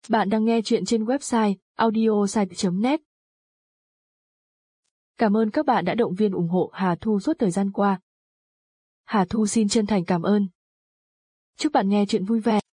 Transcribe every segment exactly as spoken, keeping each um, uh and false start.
Bạn đang nghe chuyện trên website audiosite chấm net. Cảm ơn các bạn đã động viên ủng hộ Hà Thu suốt thời gian qua. Hà Thu xin chân thành cảm ơn. Chúc bạn nghe chuyện vui vẻ.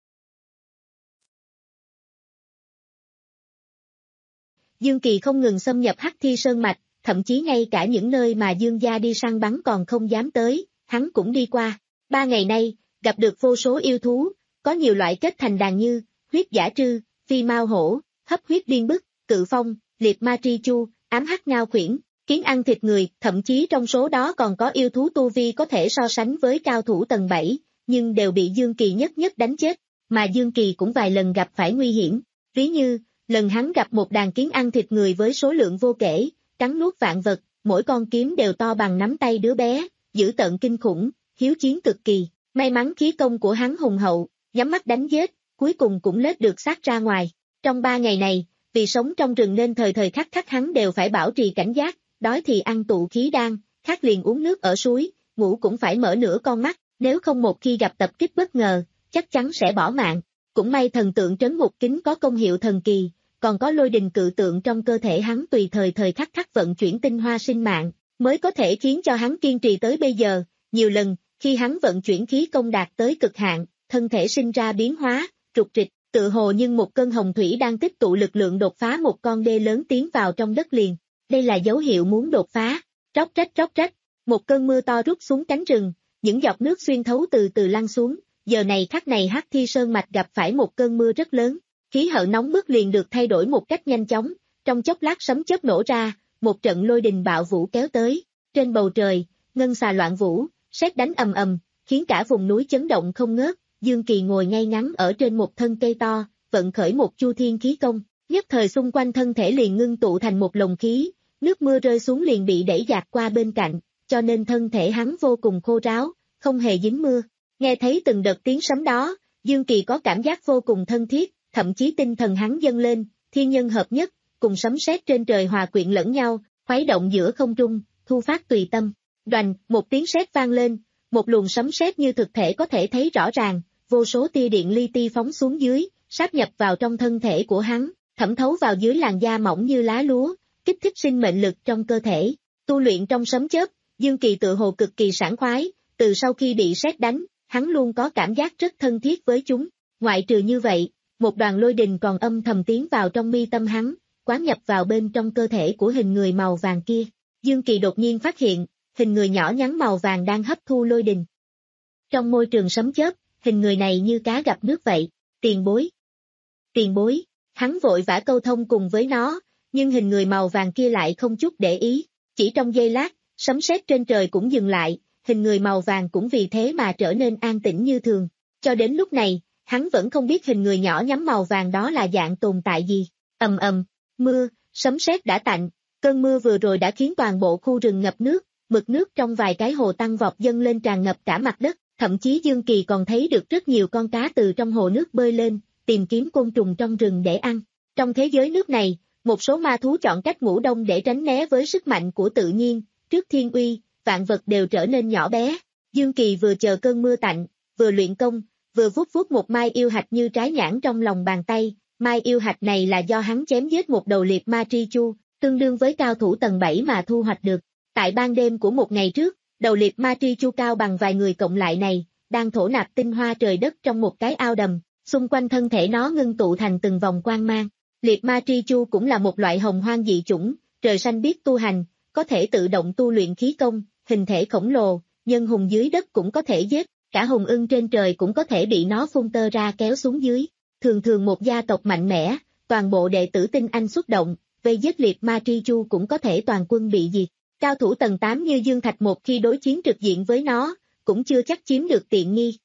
Dương Kỳ không ngừng xâm nhập Hắc Thi Sơn Mạch, thậm chí ngay cả những nơi mà Dương gia đi săn bắn còn không dám tới, hắn cũng đi qua. Ba ngày nay, gặp được vô số yêu thú, có nhiều loại kết thành đàn như huyết giả trư, phi mao hổ, hấp huyết điên bức, cự phong, liệt ma tri chu, ám hắc ngao khuyển, kiến ăn thịt người, thậm chí trong số đó còn có yêu thú tu vi có thể so sánh với cao thủ tầng bảy, nhưng đều bị Dương Kỳ nhất nhất đánh chết, mà Dương Kỳ cũng vài lần gặp phải nguy hiểm, ví như, lần hắn gặp một đàn kiến ăn thịt người với số lượng vô kể, cắn nuốt vạn vật, mỗi con kiếm đều to bằng nắm tay đứa bé, dữ tợn kinh khủng, hiếu chiến cực kỳ, may mắn khí công của hắn hùng hậu, nhắm mắt đánh giết, cuối cùng cũng lết được xác ra ngoài. Trong ba ngày này, vì sống trong rừng nên thời thời khắc khắc hắn đều phải bảo trì cảnh giác, đói thì ăn tụ khí đan, khát liền uống nước ở suối, ngủ cũng phải mở nửa con mắt, nếu không một khi gặp tập kích bất ngờ, chắc chắn sẽ bỏ mạng. Cũng may thần tượng trấn ngục kính có công hiệu thần kỳ, còn có lôi đình cự tượng trong cơ thể hắn tùy thời thời khắc khắc vận chuyển tinh hoa sinh mạng, mới có thể khiến cho hắn kiên trì tới bây giờ. Nhiều lần, khi hắn vận chuyển khí công đạt tới cực hạn, thân thể sinh ra biến hóa, trục trịch, tự hồ như một cơn hồng thủy đang tích tụ lực lượng đột phá một con đê lớn tiến vào trong đất liền. Đây là dấu hiệu muốn đột phá. Róc rách róc rách, một cơn mưa to rút xuống cánh rừng, những giọt nước xuyên thấu từ từ lăn xuống. Giờ này khắc này Hắc Thi Sơn Mạch gặp phải một cơn mưa rất lớn, khí hậu nóng bức liền được thay đổi một cách nhanh chóng, trong chốc lát sấm chớp nổ ra, một trận lôi đình bạo vũ kéo tới, trên bầu trời, ngân xà loạn vũ, sét đánh ầm ầm, khiến cả vùng núi chấn động không ngớt. Dương Kỳ ngồi ngay ngắn ở trên một thân cây to, vận khởi một chu thiên khí công, nhất thời xung quanh thân thể liền ngưng tụ thành một lồng khí, nước mưa rơi xuống liền bị đẩy dạt qua bên cạnh, cho nên thân thể hắn vô cùng khô ráo, không hề dính mưa. Nghe thấy từng đợt tiếng sấm đó, Dương Kỳ có cảm giác vô cùng thân thiết, thậm chí tinh thần hắn dâng lên, thiên nhân hợp nhất, cùng sấm sét trên trời hòa quyện lẫn nhau, khuấy động giữa không trung, thu phát tùy tâm. Đoành, một tiếng sét vang lên, một luồng sấm sét như thực thể có thể thấy rõ ràng, vô số tia điện li ti phóng xuống dưới, sáp nhập vào trong thân thể của hắn, thẩm thấu vào dưới làn da mỏng như lá lúa, kích thích sinh mệnh lực trong cơ thể. Tu luyện trong sấm chớp, Dương Kỳ tự hồ cực kỳ sảng khoái, từ sau khi bị sét đánh, hắn luôn có cảm giác rất thân thiết với chúng. Ngoại trừ như vậy, một đoàn lôi đình còn âm thầm tiến vào trong mi tâm hắn, quán nhập vào bên trong cơ thể của hình người màu vàng kia. Dương Kỳ đột nhiên phát hiện, hình người nhỏ nhắn màu vàng đang hấp thu lôi đình. Trong môi trường sấm chớp, hình người này như cá gặp nước vậy. Tiền bối, tiền bối, hắn vội vã câu thông cùng với nó, nhưng hình người màu vàng kia lại không chút để ý. Chỉ trong giây lát, sấm sét trên trời cũng dừng lại, hình người màu vàng cũng vì thế mà trở nên an tĩnh như thường. Cho đến lúc này, hắn vẫn không biết hình người nhỏ nhắm màu vàng đó là dạng tồn tại gì. Ầm ầm, mưa, sấm sét đã tạnh, cơn mưa vừa rồi đã khiến toàn bộ khu rừng ngập nước, mực nước trong vài cái hồ tăng vọt dâng lên tràn ngập cả mặt đất, thậm chí Dương Kỳ còn thấy được rất nhiều con cá từ trong hồ nước bơi lên, tìm kiếm côn trùng trong rừng để ăn. Trong thế giới nước này, một số ma thú chọn cách ngủ đông để tránh né với sức mạnh của tự nhiên, trước thiên uy, vạn vật đều trở nên nhỏ bé. Dương Kỳ vừa chờ cơn mưa tạnh, vừa luyện công, vừa vuốt vuốt một mai yêu hạch như trái nhãn trong lòng bàn tay. Mai yêu hạch này là do hắn chém giết một đầu liệt ma tri chu, tương đương với cao thủ tầng bảy mà thu hoạch được. Tại ban đêm của một ngày trước, đầu liệt ma tri chu cao bằng vài người cộng lại này, đang thổ nạp tinh hoa trời đất trong một cái ao đầm, xung quanh thân thể nó ngưng tụ thành từng vòng quang mang. Liệt ma tri chu cũng là một loại hồng hoang dị chủng, trời xanh biết tu hành, có thể tự động tu luyện khí công, hình thể khổng lồ, nhân hùng dưới đất cũng có thể giết, cả hùng ưng trên trời cũng có thể bị nó phun tơ ra kéo xuống dưới. Thường thường một gia tộc mạnh mẽ, toàn bộ đệ tử tinh anh xuất động, vây giết liệt ma tri chu cũng có thể toàn quân bị diệt. Cao thủ tầng tám như Dương Thạch một khi đối chiến trực diện với nó, cũng chưa chắc chiếm được tiện nghi.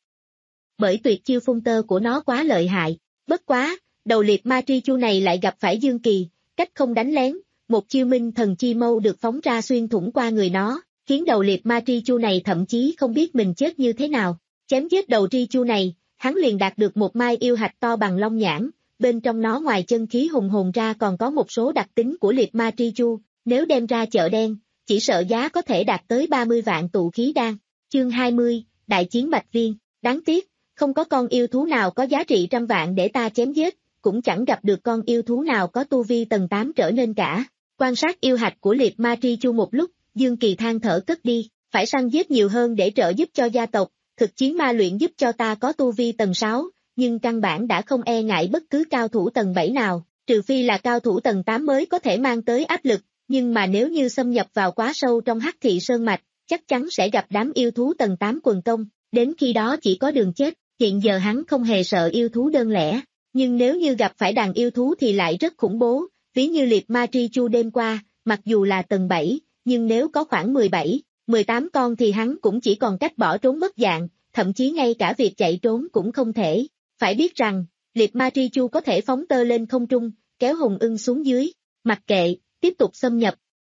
Bởi tuyệt chiêu phun tơ của nó quá lợi hại. Bất quá, đầu liệt ma tri chu này lại gặp phải Dương Kỳ, cách không đánh lén, một chiêu minh thần chi mâu được phóng ra xuyên thủng qua người nó, khiến đầu liệt ma tri chu này thậm chí không biết mình chết như thế nào. Chém giết đầu tri chu này, hắn liền đạt được một mai yêu hạch to bằng long nhãn, bên trong nó ngoài chân khí hùng hồn ra còn có một số đặc tính của liệt ma tri chu, nếu đem ra chợ đen, chỉ sợ giá có thể đạt tới ba mươi vạn tụ khí đan. Chương hai mươi, Đại chiến Bạch Viên. Đáng tiếc, không có con yêu thú nào có giá trị trăm vạn để ta chém giết, cũng chẳng gặp được con yêu thú nào có tu vi tầng tám trở nên cả. Quan sát yêu hạch của Liệt Ma Tri Chu một lúc, Dương Kỳ than thở cất đi, phải săn giết nhiều hơn để trợ giúp cho gia tộc, thực chiến ma luyện giúp cho ta có tu vi tầng sáu, nhưng căn bản đã không e ngại bất cứ cao thủ tầng bảy nào, trừ phi là cao thủ tầng tám mới có thể mang tới áp lực, nhưng mà nếu như xâm nhập vào quá sâu trong Hắc Thị Sơn Mạch, chắc chắn sẽ gặp đám yêu thú tầng tám quần công, đến khi đó chỉ có đường chết, hiện giờ hắn không hề sợ yêu thú đơn lẻ, nhưng nếu như gặp phải đàn yêu thú thì lại rất khủng bố, ví như Liệt Ma Tri Chu đêm qua, mặc dù là tầng bảy, nhưng nếu có khoảng mười bảy, mười tám con thì hắn cũng chỉ còn cách bỏ trốn mất dạng, thậm chí ngay cả việc chạy trốn cũng không thể. Phải biết rằng, Liệt Ma Tri Chu có thể phóng tơ lên không trung, kéo hùng ưng xuống dưới, mặc kệ, tiếp tục xâm nhập.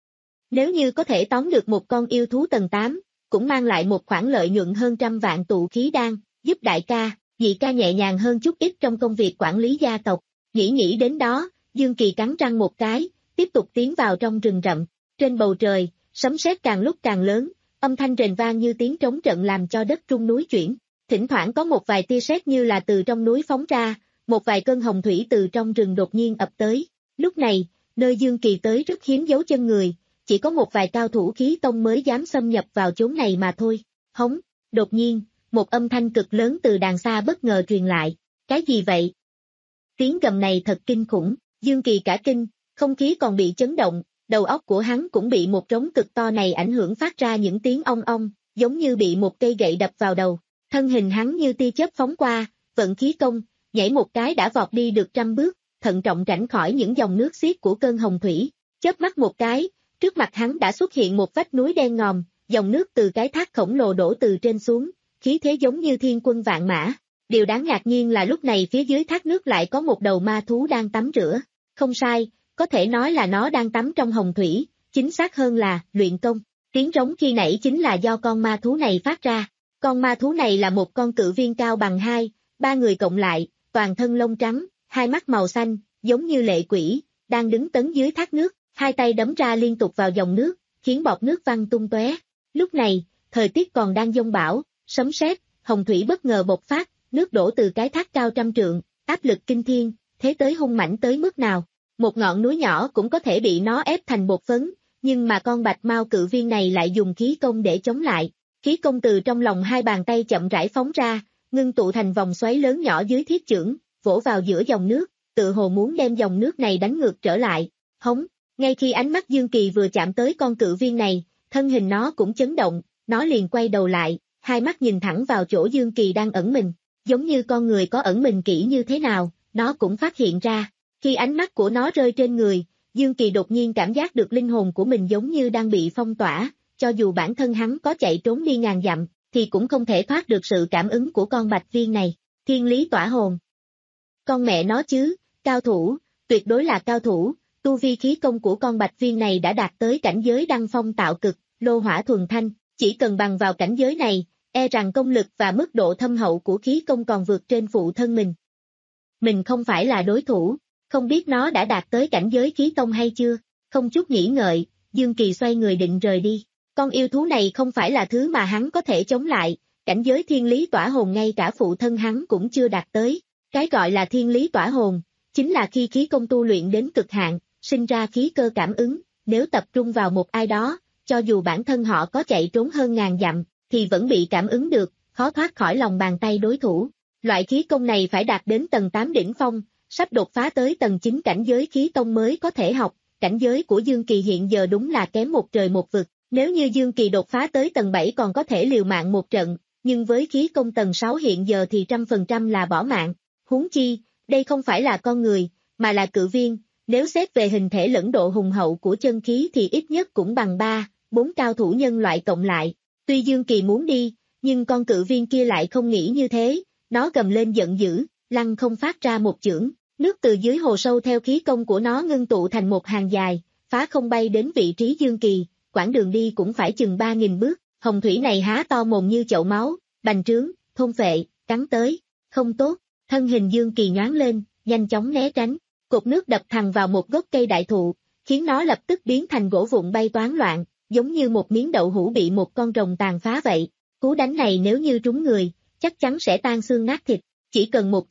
Nếu như có thể tóm được một con yêu thú tầng tám, cũng mang lại một khoản lợi nhuận hơn trăm vạn tụ khí đan, giúp đại ca, nhị ca nhẹ nhàng hơn chút ít trong công việc quản lý gia tộc. Nghĩ nghĩ đến đó, Dương Kỳ cắn răng một cái, tiếp tục tiến vào trong rừng rậm. Trên bầu trời, sấm sét càng lúc càng lớn, âm thanh rền vang như tiếng trống trận làm cho đất rung núi chuyển. Thỉnh thoảng có một vài tia sét như là từ trong núi phóng ra, một vài cơn hồng thủy từ trong rừng đột nhiên ập tới. Lúc này, nơi Dương Kỳ tới rất hiếm dấu chân người, chỉ có một vài cao thủ khí tông mới dám xâm nhập vào chốn này mà thôi. Hống, đột nhiên, một âm thanh cực lớn từ đàng xa bất ngờ truyền lại. Cái gì vậy? Tiếng gầm này thật kinh khủng, Dương Kỳ cả kinh, không khí còn bị chấn động, đầu óc của hắn cũng bị một trống cực to này ảnh hưởng phát ra những tiếng ong ong, giống như bị một cây gậy đập vào đầu. Thân hình hắn như tia chớp phóng qua, vận khí công, nhảy một cái đã vọt đi được trăm bước, thận trọng tránh khỏi những dòng nước xiết của cơn hồng thủy. Chớp mắt một cái, trước mặt hắn đã xuất hiện một vách núi đen ngòm, dòng nước từ cái thác khổng lồ đổ từ trên xuống, khí thế giống như thiên quân vạn mã. Điều đáng ngạc nhiên là lúc này phía dưới thác nước lại có một đầu ma thú đang tắm rửa. Không sai, có thể nói là nó đang tắm trong hồng thủy, chính xác hơn là luyện công. Tiếng trống khi nãy chính là do con ma thú này phát ra. Con ma thú này là một con cự viên cao bằng hai, ba người cộng lại, toàn thân lông trắng, hai mắt màu xanh, giống như lệ quỷ, đang đứng tấn dưới thác nước, hai tay đấm ra liên tục vào dòng nước, khiến bọt nước văng tung tóe. Lúc này, thời tiết còn đang giông bão, sấm sét, hồng thủy bất ngờ bộc phát, nước đổ từ cái thác cao trăm trượng, áp lực kinh thiên, thế tới hung mãnh tới mức nào. Một ngọn núi nhỏ cũng có thể bị nó ép thành bột phấn, nhưng mà con bạch mao cự viên này lại dùng khí công để chống lại. Khí công từ trong lòng hai bàn tay chậm rãi phóng ra, ngưng tụ thành vòng xoáy lớn nhỏ dưới thiết chưởng, vỗ vào giữa dòng nước, tự hồ muốn đem dòng nước này đánh ngược trở lại. Hống, ngay khi ánh mắt Dương Kỳ vừa chạm tới con cự viên này, thân hình nó cũng chấn động, nó liền quay đầu lại, hai mắt nhìn thẳng vào chỗ Dương Kỳ đang ẩn mình, giống như con người có ẩn mình kỹ như thế nào, nó cũng phát hiện ra. Khi ánh mắt của nó rơi trên người, Dương Kỳ đột nhiên cảm giác được linh hồn của mình giống như đang bị phong tỏa, cho dù bản thân hắn có chạy trốn đi ngàn dặm, thì cũng không thể thoát được sự cảm ứng của con bạch viên này. Thiên lý tỏa hồn. Con mẹ nó chứ, cao thủ, tuyệt đối là cao thủ, tu vi khí công của con bạch viên này đã đạt tới cảnh giới đăng phong tạo cực, lô hỏa thuần thanh, chỉ cần bằng vào cảnh giới này, e rằng công lực và mức độ thâm hậu của khí công còn vượt trên phụ thân mình. Mình không phải là đối thủ, không biết nó đã đạt tới cảnh giới khí tông hay chưa, không chút nghĩ ngợi, Dương Kỳ xoay người định rời đi. Con yêu thú này không phải là thứ mà hắn có thể chống lại, cảnh giới thiên lý tỏa hồn ngay cả phụ thân hắn cũng chưa đạt tới. Cái gọi là thiên lý tỏa hồn, chính là khi khí công tu luyện đến cực hạn, sinh ra khí cơ cảm ứng, nếu tập trung vào một ai đó, cho dù bản thân họ có chạy trốn hơn ngàn dặm, thì vẫn bị cảm ứng được, khó thoát khỏi lòng bàn tay đối thủ. Loại khí công này phải đạt đến tầng tám đỉnh phong, sắp đột phá tới tầng chín cảnh giới khí tông mới có thể học, cảnh giới của Dương Kỳ hiện giờ đúng là kém một trời một vực. Nếu như Dương Kỳ đột phá tới tầng bảy còn có thể liều mạng một trận, nhưng với khí công tầng sáu hiện giờ thì trăm phần trăm là bỏ mạng. Huống chi, đây không phải là con người, mà là cự viên, nếu xét về hình thể lẫn độ hùng hậu của chân khí thì ít nhất cũng bằng ba, bốn cao thủ nhân loại cộng lại. Tuy Dương Kỳ muốn đi, nhưng con cự viên kia lại không nghĩ như thế, nó gầm lên giận dữ, lăng không phát ra một chưởng, nước từ dưới hồ sâu theo khí công của nó ngưng tụ thành một hàng dài, phá không bay đến vị trí Dương Kỳ. Quãng đường đi cũng phải chừng ba nghìn bước, hồng thủy này há to mồm như chậu máu, bành trướng, thôn phệ, cắn tới, không tốt, thân hình Dương Kỳ nhoáng lên, nhanh chóng né tránh, cột nước đập thẳng vào một gốc cây đại thụ, khiến nó lập tức biến thành gỗ vụn bay toán loạn, giống như một miếng đậu hũ bị một con rồng tàn phá vậy. Cú đánh này nếu như trúng người, chắc chắn sẽ tan xương nát thịt, chỉ cần một kích,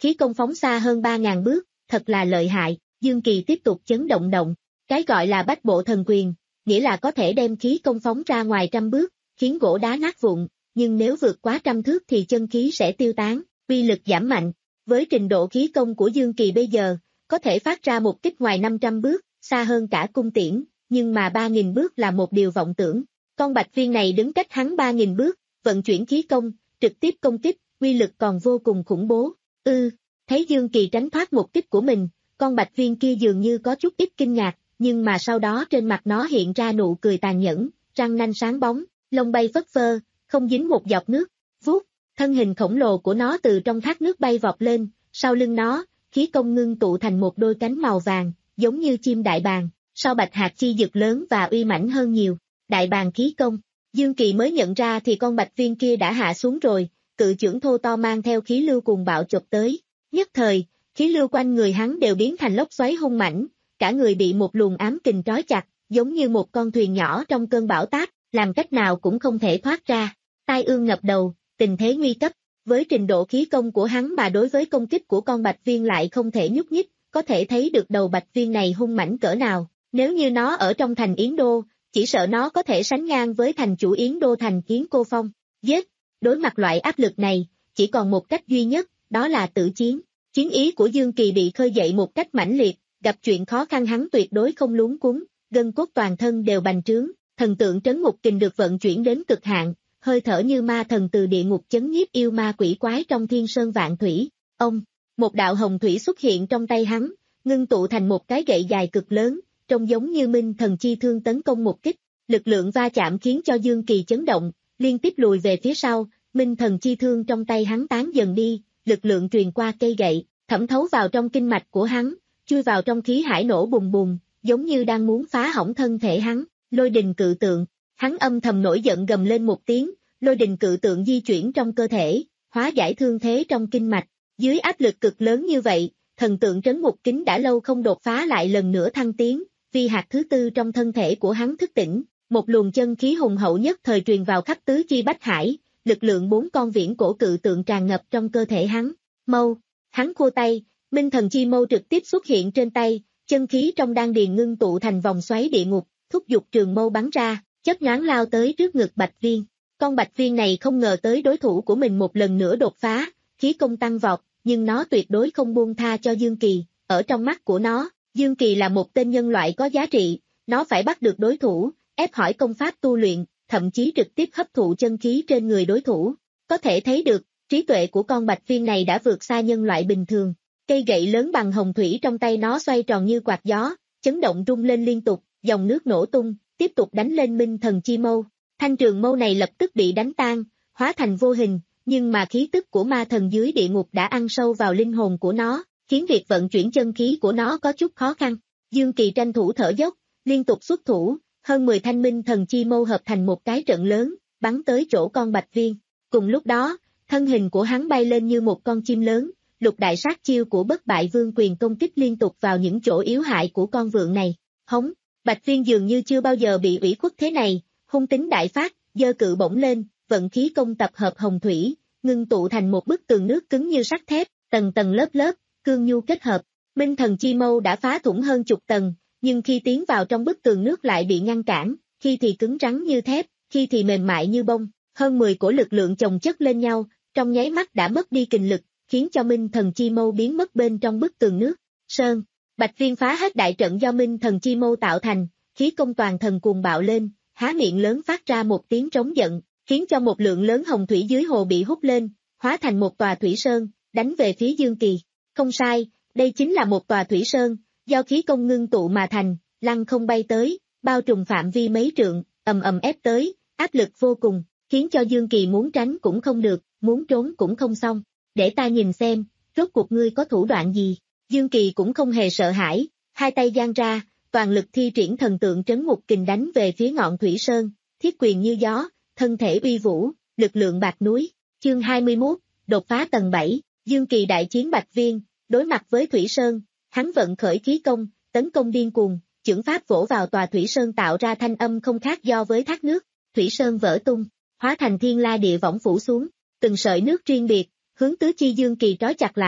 khí công phóng xa hơn ba ngàn bước, thật là lợi hại. Dương Kỳ tiếp tục chấn động động, cái gọi là bách bộ thần quyền, nghĩa là có thể đem khí công phóng ra ngoài trăm bước, khiến gỗ đá nát vụn, nhưng nếu vượt quá trăm thước thì chân khí sẽ tiêu tán, uy lực giảm mạnh. Với trình độ khí công của Dương Kỳ bây giờ, có thể phát ra một kích ngoài năm trăm bước, xa hơn cả cung tiễn, nhưng mà ba nghìn bước là một điều vọng tưởng. Con bạch viên này đứng cách hắn ba nghìn bước, vận chuyển khí công, trực tiếp công kích, uy lực còn vô cùng khủng bố. Ư, thấy Dương Kỳ tránh thoát một kích của mình, con bạch viên kia dường như có chút ít kinh ngạc, nhưng mà sau đó trên mặt nó hiện ra nụ cười tàn nhẫn, răng nanh sáng bóng, lông bay phất phơ, không dính một giọt nước. Vút, thân hình khổng lồ của nó từ trong thác nước bay vọt lên, sau lưng nó, khí công ngưng tụ thành một đôi cánh màu vàng, giống như chim đại bàng, sau bạch hạt chi dực lớn và uy mãnh hơn nhiều. Đại bàng khí công, Dương Kỳ mới nhận ra thì con bạch viên kia đã hạ xuống rồi, cự chưởng thô to mang theo khí lưu cuồng bạo chộp tới. Nhất thời, khí lưu quanh người hắn đều biến thành lốc xoáy hung mãnh, cả người bị một luồng ám kình trói chặt, giống như một con thuyền nhỏ trong cơn bão táp, làm cách nào cũng không thể thoát ra. Tai ương ngập đầu, tình thế nguy cấp, với trình độ khí công của hắn mà đối với công kích của con bạch viên lại không thể nhúc nhích, có thể thấy được đầu bạch viên này hung mãnh cỡ nào. Nếu như nó ở trong thành Yến Đô, chỉ sợ nó có thể sánh ngang với thành chủ Yến Đô thành Kiến Cô Phong. Giết, đối mặt loại áp lực này, chỉ còn một cách duy nhất, đó là tử chiến. Chiến ý của Dương Kỳ bị khơi dậy một cách mãnh liệt, gặp chuyện khó khăn hắn tuyệt đối không luống cuống, gân cốt toàn thân đều bành trướng, thần tượng trấn ngục kình được vận chuyển đến cực hạn, hơi thở như ma thần từ địa ngục chấn nhiếp yêu ma quỷ quái trong thiên sơn vạn thủy. Ông, một đạo hồng thủy xuất hiện trong tay hắn, ngưng tụ thành một cái gậy dài cực lớn, trông giống như minh thần chi thương tấn công một kích, lực lượng va chạm khiến cho Dương Kỳ chấn động, liên tiếp lùi về phía sau, minh thần chi thương trong tay hắn tán dần đi, lực lượng truyền qua cây gậy, thẩm thấu vào trong kinh mạch của hắn, chui vào trong khí hải nổ bùng bùng, giống như đang muốn phá hỏng thân thể hắn. Lôi đình cự tượng, hắn âm thầm nổi giận gầm lên một tiếng, lôi đình cự tượng di chuyển trong cơ thể, hóa giải thương thế trong kinh mạch. Dưới áp lực cực lớn như vậy, thần tượng trấn ngục kính đã lâu không đột phá lại lần nữa thăng tiến, vì hạt thứ tư trong thân thể của hắn thức tỉnh, một luồng chân khí hùng hậu nhất thời truyền vào khắp tứ chi bách hải, lực lượng bốn con viễn cổ cự tượng tràn ngập trong cơ thể hắn. Mâu, hắn khua tay, minh thần chi mâu trực tiếp xuất hiện trên tay, chân khí trong đan điền ngưng tụ thành vòng xoáy địa ngục, thúc giục trường mâu bắn ra, chớp nhoáng lao tới trước ngực bạch viên. Con bạch viên này không ngờ tới đối thủ của mình một lần nữa đột phá, khí công tăng vọt, nhưng nó tuyệt đối không buông tha cho Dương Kỳ. Ở trong mắt của nó, Dương Kỳ là một tên nhân loại có giá trị, nó phải bắt được đối thủ, ép hỏi công pháp tu luyện, thậm chí trực tiếp hấp thụ chân khí trên người đối thủ. Có thể thấy được, trí tuệ của con bạch viên này đã vượt xa nhân loại bình thường. Cây gậy lớn bằng hồng thủy trong tay nó xoay tròn như quạt gió, chấn động rung lên liên tục, dòng nước nổ tung, tiếp tục đánh lên minh thần chi mâu. Thanh trường mâu này lập tức bị đánh tan, hóa thành vô hình, nhưng mà khí tức của ma thần dưới địa ngục đã ăn sâu vào linh hồn của nó, khiến việc vận chuyển chân khí của nó có chút khó khăn. Dương Kỳ tranh thủ thở dốc, liên tục xuất thủ, hơn mười thanh minh thần chi mâu hợp thành một cái trận lớn, bắn tới chỗ con bạch viên. Cùng lúc đó, thân hình của hắn bay lên như một con chim lớn, lục đại sát chiêu của bất bại vương quyền công kích liên tục vào những chỗ yếu hại của con vượn này. Hống, bạch viên dường như chưa bao giờ bị ủy khuất thế này, hung tính đại phát, giơ cự bổng lên, vận khí công tập hợp hồng thủy, ngưng tụ thành một bức tường nước cứng như sắt thép, tầng tầng lớp lớp, cương nhu kết hợp. Minh thần chi mâu đã phá thủng hơn chục tầng, nhưng khi tiến vào trong bức tường nước lại bị ngăn cản, khi thì cứng rắn như thép, khi thì mềm mại như bông, hơn mười cổ lực lượng chồng chất lên nhau, trong nháy mắt đã mất đi kình lực, khiến cho minh thần chi mâu biến mất bên trong bức tường nước. Sơn, bạch viên phá hết đại trận do minh thần chi mâu tạo thành, khí công toàn thần cuồng bạo lên, há miệng lớn phát ra một tiếng trống giận, khiến cho một lượng lớn hồng thủy dưới hồ bị hút lên, hóa thành một tòa thủy sơn, đánh về phía Dương Kỳ. Không sai, đây chính là một tòa thủy sơn, do khí công ngưng tụ mà thành, lăng không bay tới, bao trùm phạm vi mấy trượng, ầm ầm ép tới, áp lực vô cùng, khiến cho Dương Kỳ muốn tránh cũng không được, muốn trốn cũng không xong. Để ta nhìn xem, rốt cuộc ngươi có thủ đoạn gì. Dương Kỳ cũng không hề sợ hãi, hai tay giang ra, toàn lực thi triển thần tượng trấn ngục kình đánh về phía ngọn thủy sơn, thiết quyền như gió, thân thể uy vũ, lực lượng bạc núi. Chương hai mươi mốt, đột phá tầng bảy, Dương Kỳ đại chiến bạch viên, đối mặt với thủy sơn, hắn vận khởi khí công, tấn công điên cuồng, chưởng pháp vỗ vào tòa thủy sơn tạo ra thanh âm không khác do với thác nước, thủy sơn vỡ tung, hóa thành thiên la địa võng phủ xuống, từng sợi nước riêng biệt, hướng tứ chi Dương Kỳ trói chặt lại,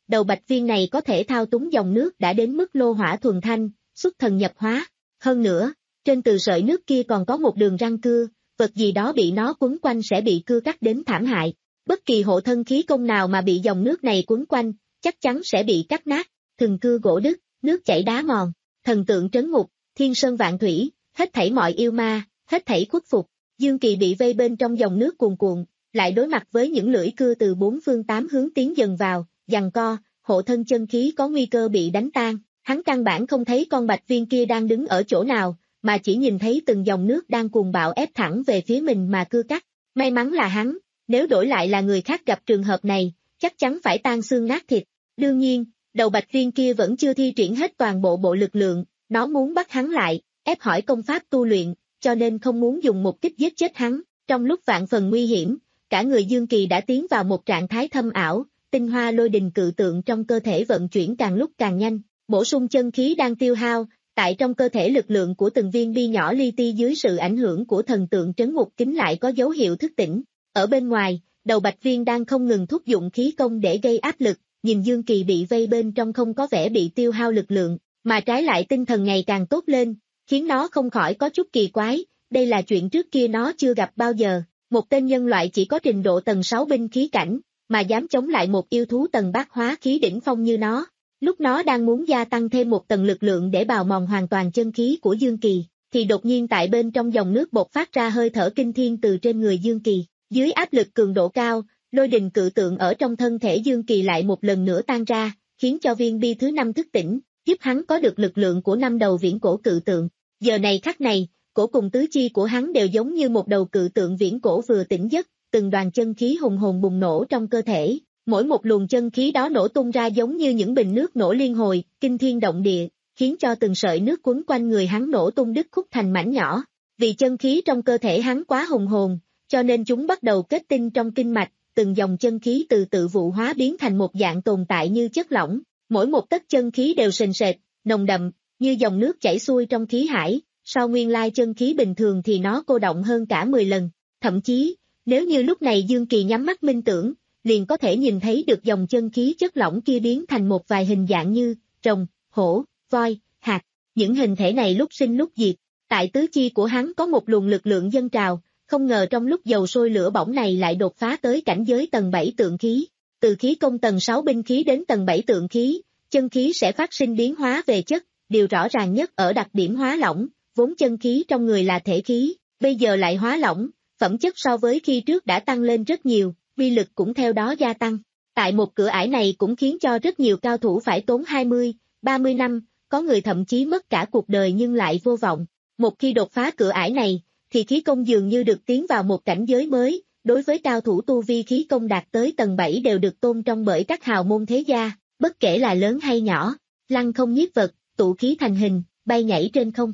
đầu bạch viên này có thể thao túng dòng nước đã đến mức lô hỏa thuần thanh, xuất thần nhập hóa. Hơn nữa, trên từ sợi nước kia còn có một đường răng cưa, vật gì đó bị nó quấn quanh sẽ bị cưa cắt đến thảm hại. Bất kỳ hộ thân khí công nào mà bị dòng nước này quấn quanh, chắc chắn sẽ bị cắt nát, thừng cưa gỗ đứt, nước chảy đá mòn, thần tượng trấn ngục, thiên sơn vạn thủy, hết thảy mọi yêu ma, hết thảy khuất phục. Dương Kỳ bị vây bên trong dòng nước cuồn cuộn, lại đối mặt với những lưỡi cưa từ bốn phương tám hướng tiến dần vào, giằng co, hộ thân chân khí có nguy cơ bị đánh tan. Hắn căn bản không thấy con bạch viên kia đang đứng ở chỗ nào, mà chỉ nhìn thấy từng dòng nước đang cuồng bạo ép thẳng về phía mình mà cưa cắt. May mắn là hắn, nếu đổi lại là người khác gặp trường hợp này, chắc chắn phải tan xương nát thịt. Đương nhiên, đầu bạch viên kia vẫn chưa thi triển hết toàn bộ bộ lực lượng, nó muốn bắt hắn lại, ép hỏi công pháp tu luyện, cho nên không muốn dùng một kích giết chết hắn. Trong lúc vạn phần nguy hiểm, cả người Dương Kỳ đã tiến vào một trạng thái thâm ảo, tinh hoa lôi đình cự tượng trong cơ thể vận chuyển càng lúc càng nhanh, bổ sung chân khí đang tiêu hao, tại trong cơ thể lực lượng của từng viên bi nhỏ li ti dưới sự ảnh hưởng của thần tượng trấn ngục kính lại có dấu hiệu thức tỉnh. Ở bên ngoài, đầu bạch viên đang không ngừng thúc dụng khí công để gây áp lực, nhìn Dương Kỳ bị vây bên trong không có vẻ bị tiêu hao lực lượng, mà trái lại tinh thần ngày càng tốt lên, khiến nó không khỏi có chút kỳ quái, đây là chuyện trước kia nó chưa gặp bao giờ. Một tên nhân loại chỉ có trình độ tầng sáu binh khí cảnh, mà dám chống lại một yêu thú tầng bát hóa khí đỉnh phong như nó. Lúc nó đang muốn gia tăng thêm một tầng lực lượng để bào mòn hoàn toàn chân khí của Dương Kỳ, thì đột nhiên tại bên trong dòng nước bộc phát ra hơi thở kinh thiên từ trên người Dương Kỳ. Dưới áp lực cường độ cao, lôi đình cự tượng ở trong thân thể Dương Kỳ lại một lần nữa tan ra, khiến cho viên bi thứ năm thức tỉnh, giúp hắn có được lực lượng của năm đầu viễn cổ cự tượng. Giờ này khắc này, cổ cùng tứ chi của hắn đều giống như một đầu cự tượng viễn cổ vừa tỉnh giấc, từng đoàn chân khí hùng hồn bùng nổ trong cơ thể, mỗi một luồng chân khí đó nổ tung ra giống như những bình nước nổ liên hồi, kinh thiên động địa, khiến cho từng sợi nước quấn quanh người hắn nổ tung đứt khúc thành mảnh nhỏ. Vì chân khí trong cơ thể hắn quá hùng hồn, cho nên chúng bắt đầu kết tinh trong kinh mạch, từng dòng chân khí từ tự vụ hóa biến thành một dạng tồn tại như chất lỏng, mỗi một tấc chân khí đều sền sệt, nồng đậm, như dòng nước chảy xuôi trong khí hải. Sau nguyên lai chân khí bình thường thì nó cô đọng hơn cả mười lần, thậm chí, nếu như lúc này Dương Kỳ nhắm mắt minh tưởng, liền có thể nhìn thấy được dòng chân khí chất lỏng kia biến thành một vài hình dạng như rồng, hổ, voi, hạt. Những hình thể này lúc sinh lúc diệt, tại tứ chi của hắn có một luồng lực lượng dâng trào, không ngờ trong lúc dầu sôi lửa bỏng này lại đột phá tới cảnh giới tầng bảy tượng khí. Từ khí công tầng sáu binh khí đến tầng bảy tượng khí, chân khí sẽ phát sinh biến hóa về chất, điều rõ ràng nhất ở đặc điểm hóa lỏng. Vốn chân khí trong người là thể khí, bây giờ lại hóa lỏng, phẩm chất so với khi trước đã tăng lên rất nhiều, uy lực cũng theo đó gia tăng. Tại một cửa ải này cũng khiến cho rất nhiều cao thủ phải tốn hai mươi, ba mươi năm, có người thậm chí mất cả cuộc đời nhưng lại vô vọng. Một khi đột phá cửa ải này, thì khí công dường như được tiến vào một cảnh giới mới, đối với cao thủ tu vi khí công đạt tới tầng bảy đều được tôn trọng bởi các hào môn thế gia, bất kể là lớn hay nhỏ, lăng không nhiếp vật, tụ khí thành hình, bay nhảy trên không.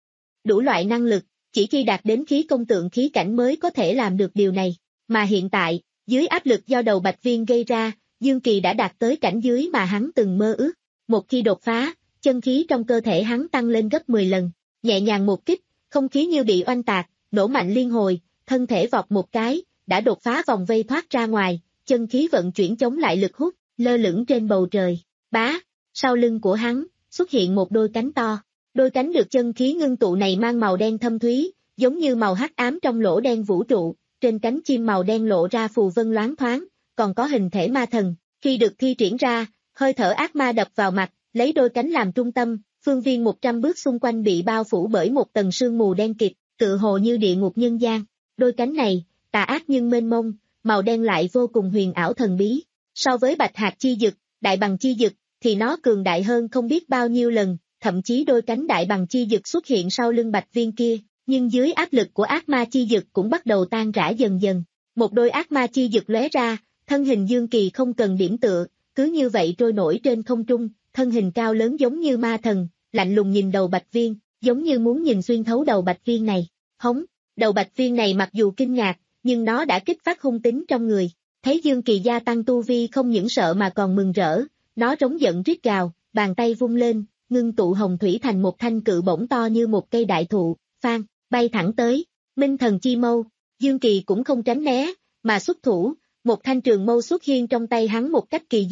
Đủ loại năng lực, chỉ khi đạt đến khí công tượng khí cảnh mới có thể làm được điều này, mà hiện tại, dưới áp lực do đầu bạch viên gây ra, Dương Kỳ đã đạt tới cảnh giới mà hắn từng mơ ước. Một khi đột phá, chân khí trong cơ thể hắn tăng lên gấp mười lần, nhẹ nhàng một kích, không khí như bị oanh tạc, nổ mạnh liên hồi, thân thể vọt một cái, đã đột phá vòng vây thoát ra ngoài, chân khí vận chuyển chống lại lực hút, lơ lửng trên bầu trời. Bá, sau lưng của hắn, xuất hiện một đôi cánh to. Đôi cánh được chân khí ngưng tụ này mang màu đen thâm thúy, giống như màu hắc ám trong lỗ đen vũ trụ, trên cánh chim màu đen lộ ra phù vân loáng thoáng, còn có hình thể ma thần. Khi được thi triển ra, hơi thở ác ma đập vào mặt, lấy đôi cánh làm trung tâm, phương viên một trăm bước xung quanh bị bao phủ bởi một tầng sương mù đen kịt, tựa hồ như địa ngục nhân gian. Đôi cánh này, tà ác nhưng mênh mông, màu đen lại vô cùng huyền ảo thần bí. So với bạch hạt chi dực, đại bằng chi dực, thì nó cường đại hơn không biết bao nhiêu lần. Thậm chí đôi cánh đại bằng chi dực xuất hiện sau lưng bạch viên kia, nhưng dưới áp lực của ác ma chi dực cũng bắt đầu tan rã dần dần. Một đôi ác ma chi dực lóe ra, thân hình Dương Kỳ không cần điểm tựa, cứ như vậy trôi nổi trên không trung, thân hình cao lớn giống như ma thần, lạnh lùng nhìn đầu bạch viên, giống như muốn nhìn xuyên thấu đầu bạch viên này. Hống, đầu bạch viên này mặc dù kinh ngạc, nhưng nó đã kích phát hung tính trong người. Thấy Dương Kỳ gia tăng tu vi không những sợ mà còn mừng rỡ, nó trống giận rít gào, bàn tay vung lên, ngưng tụ hồng thủy thành một thanh cự bổng to như một cây đại thụ, phang, bay thẳng tới. Minh thần chi mâu, Dương Kỳ cũng không tránh né, mà xuất thủ, một thanh trường mâu xuất hiện trong tay hắn một cách kỳ diệu,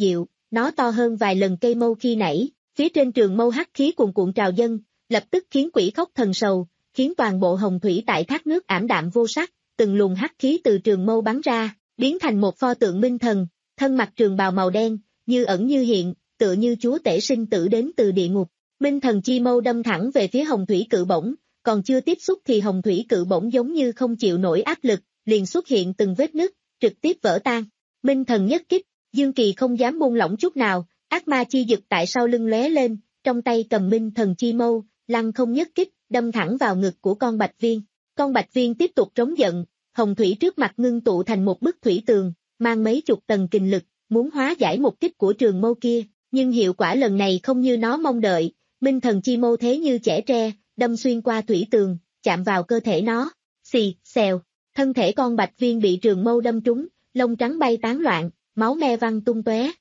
nó to hơn vài lần cây mâu khi nãy, phía trên trường mâu hắc khí cuồn cuộn trào dâng, lập tức khiến quỷ khóc thần sầu, khiến toàn bộ hồng thủy tại thác nước ảm đạm vô sắc, từng luồng hắc khí từ trường mâu bắn ra, biến thành một pho tượng minh thần, thân mặc trường bào màu đen, như ẩn như hiện, tựa như chúa tể sinh tử đến từ địa ngục. Minh thần chi mâu đâm thẳng về phía hồng thủy cự bổng, còn chưa tiếp xúc thì hồng thủy cự bổng giống như không chịu nổi áp lực, liền xuất hiện từng vết nứt, trực tiếp vỡ tan. Minh thần nhất kích, Dương Kỳ không dám buông lỏng chút nào, ác ma chi dực tại sau lưng lóe lên, trong tay cầm minh thần chi mâu, lăng không nhất kích, đâm thẳng vào ngực của con bạch viên. Con bạch viên tiếp tục trống giận, hồng thủy trước mặt ngưng tụ thành một bức thủy tường, mang mấy chục tầng kình lực, muốn hóa giải một kích của trường mâu kia, nhưng hiệu quả lần này không như nó mong đợi, minh thần chi mâu thế như chẻ tre, đâm xuyên qua thủy tường, chạm vào cơ thể nó, xì, xèo, thân thể con bạch viên bị trường mâu đâm trúng, lông trắng bay tán loạn, máu me văng tung tóe.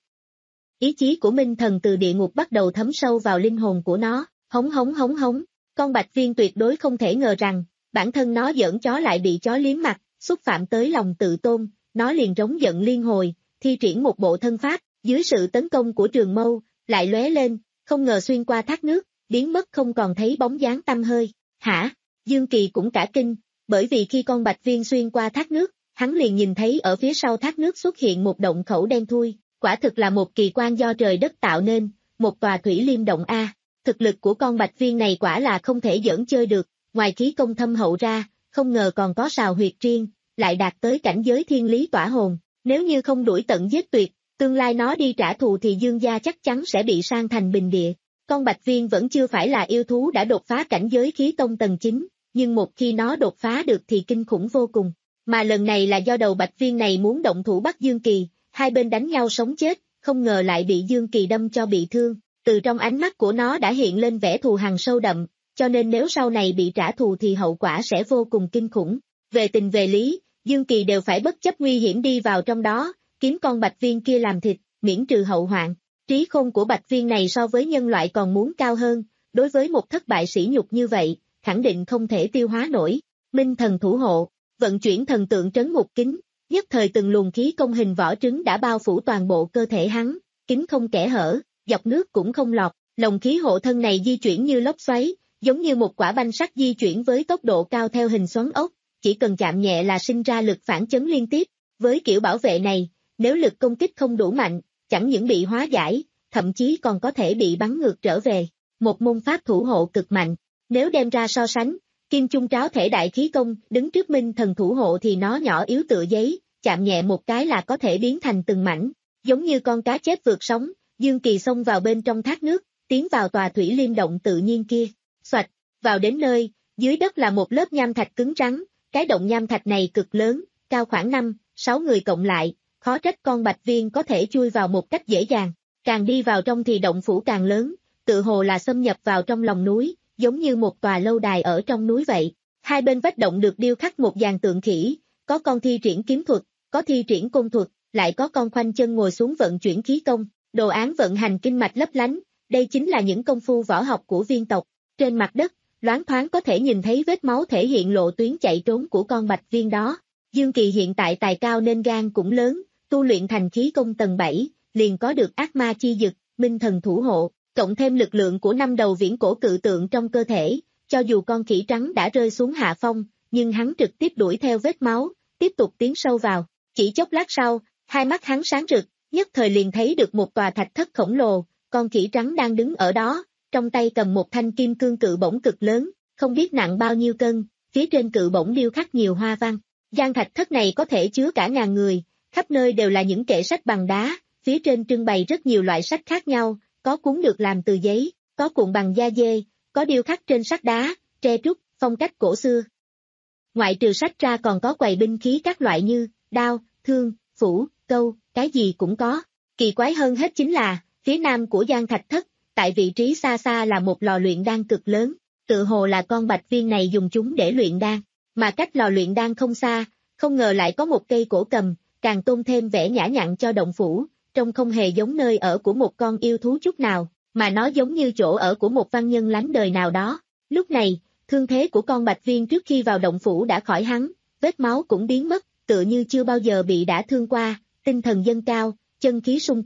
Ý chí của minh thần từ địa ngục bắt đầu thấm sâu vào linh hồn của nó, hống hống hống hống, con bạch viên tuyệt đối không thể ngờ rằng, bản thân nó giỡn chó lại bị chó liếm mặt, xúc phạm tới lòng tự tôn, nó liền rống giận liên hồi, thi triển một bộ thân pháp, dưới sự tấn công của trường mâu, lại lóe lên, không ngờ xuyên qua thác nước, biến mất không còn thấy bóng dáng tăm hơi. Hả? Dương Kỳ cũng cả kinh, bởi vì khi con bạch viên xuyên qua thác nước, hắn liền nhìn thấy ở phía sau thác nước xuất hiện một động khẩu đen thui, quả thực là một kỳ quan do trời đất tạo nên, một tòa thủy liêm động A. Thực lực của con bạch viên này quả là không thể giỡn chơi được, ngoài khí công thâm hậu ra, không ngờ còn có sào huyệt riêng, lại đạt tới cảnh giới thiên lý tỏa hồn, nếu như không đuổi tận giết tuyệt, tương lai nó đi trả thù thì Dương gia chắc chắn sẽ bị san thành bình địa. Con bạch viên vẫn chưa phải là yêu thú đã đột phá cảnh giới khí tông tầng chín, nhưng một khi nó đột phá được thì kinh khủng vô cùng. Mà lần này là do đầu bạch viên này muốn động thủ bắt Dương Kỳ, hai bên đánh nhau sống chết, không ngờ lại bị Dương Kỳ đâm cho bị thương. Từ trong ánh mắt của nó đã hiện lên vẻ thù hằn sâu đậm, cho nên nếu sau này bị trả thù thì hậu quả sẽ vô cùng kinh khủng. Về tình về lý, Dương Kỳ đều phải bất chấp nguy hiểm đi vào trong đó, kiếm con bạch viên kia làm thịt, miễn trừ hậu hoạn. Trí khôn của bạch viên này so với nhân loại còn muốn cao hơn, đối với một thất bại sỉ nhục như vậy, khẳng định không thể tiêu hóa nổi. Minh thần thủ hộ, vận chuyển thần tượng trấn ngục kính, nhất thời từng luồng khí công hình vỏ trứng đã bao phủ toàn bộ cơ thể hắn, kính không kẽ hở, dọc nước cũng không lọt, lồng khí hộ thân này di chuyển như lốc xoáy, giống như một quả banh sắt di chuyển với tốc độ cao theo hình xoắn ốc, chỉ cần chạm nhẹ là sinh ra lực phản chấn liên tiếp. Với kiểu bảo vệ này, nếu lực công kích không đủ mạnh, chẳng những bị hóa giải, thậm chí còn có thể bị bắn ngược trở về. Một môn pháp thủ hộ cực mạnh, nếu đem ra so sánh, kim chung tráo thể đại khí công đứng trước minh thần thủ hộ thì nó nhỏ yếu tựa giấy, chạm nhẹ một cái là có thể biến thành từng mảnh, giống như con cá chép vượt sóng. Dương Kỳ xông vào bên trong thác nước, tiến vào tòa thủy liêm động tự nhiên kia. Xoạch, vào đến nơi, dưới đất là một lớp nham thạch cứng rắn, cái động nham thạch này cực lớn, cao khoảng năm, sáu người cộng lại, khó trách con bạch viên có thể chui vào một cách dễ dàng. Càng đi vào trong thì động phủ càng lớn, tự hồ là xâm nhập vào trong lòng núi, giống như một tòa lâu đài ở trong núi vậy. Hai bên vách động được điêu khắc một dàn tượng khỉ, có con thi triển kiếm thuật, có thi triển công thuật, lại có con khoanh chân ngồi xuống vận chuyển khí công, đồ án vận hành kinh mạch lấp lánh, đây chính là những công phu võ học của viên tộc. Trên mặt đất, loáng thoáng có thể nhìn thấy vết máu thể hiện lộ tuyến chạy trốn của con bạch viên đó. Dương Kỳ hiện tại tài cao nên gan cũng lớn, tu luyện thành khí công tầng bảy, liền có được ác ma chi dực, minh thần thủ hộ, cộng thêm lực lượng của năm đầu viễn cổ cự tượng trong cơ thể, cho dù con khỉ trắng đã rơi xuống hạ phong, nhưng hắn trực tiếp đuổi theo vết máu, tiếp tục tiến sâu vào. Chỉ chốc lát sau, hai mắt hắn sáng rực, nhất thời liền thấy được một tòa thạch thất khổng lồ, con khỉ trắng đang đứng ở đó, trong tay cầm một thanh kim cương cự bổng cực lớn, không biết nặng bao nhiêu cân, phía trên cự bổng điêu khắc nhiều hoa văn. Gian thạch thất này có thể chứa cả ngàn người, khắp nơi đều là những kệ sách bằng đá, phía trên trưng bày rất nhiều loại sách khác nhau, có cuốn được làm từ giấy, có cuộn bằng da dê, có điêu khắc trên sắt đá, tre trúc, phong cách cổ xưa. Ngoại trừ sách ra còn có quầy binh khí các loại như đao, thương, phủ, câu, cái gì cũng có. Kỳ quái hơn hết chính là, phía nam của gian thạch thất, tại vị trí xa xa là một lò luyện đan cực lớn, tự hồ là con bạch viên này dùng chúng để luyện đan, mà cách lò luyện đan không xa, không ngờ lại có một cây cổ cầm, càng tôn thêm vẻ nhã nhặn cho động phủ, trông không hề giống nơi ở của một con yêu thú chút nào, mà nó giống như chỗ ở của một văn nhân lánh đời nào đó. Lúc này, thương thế của con bạch viên trước khi vào động phủ đã khỏi hắn, vết máu cũng biến mất, tựa như chưa bao giờ bị đả thương qua, tinh thần dâng cao, chân khí sung túc,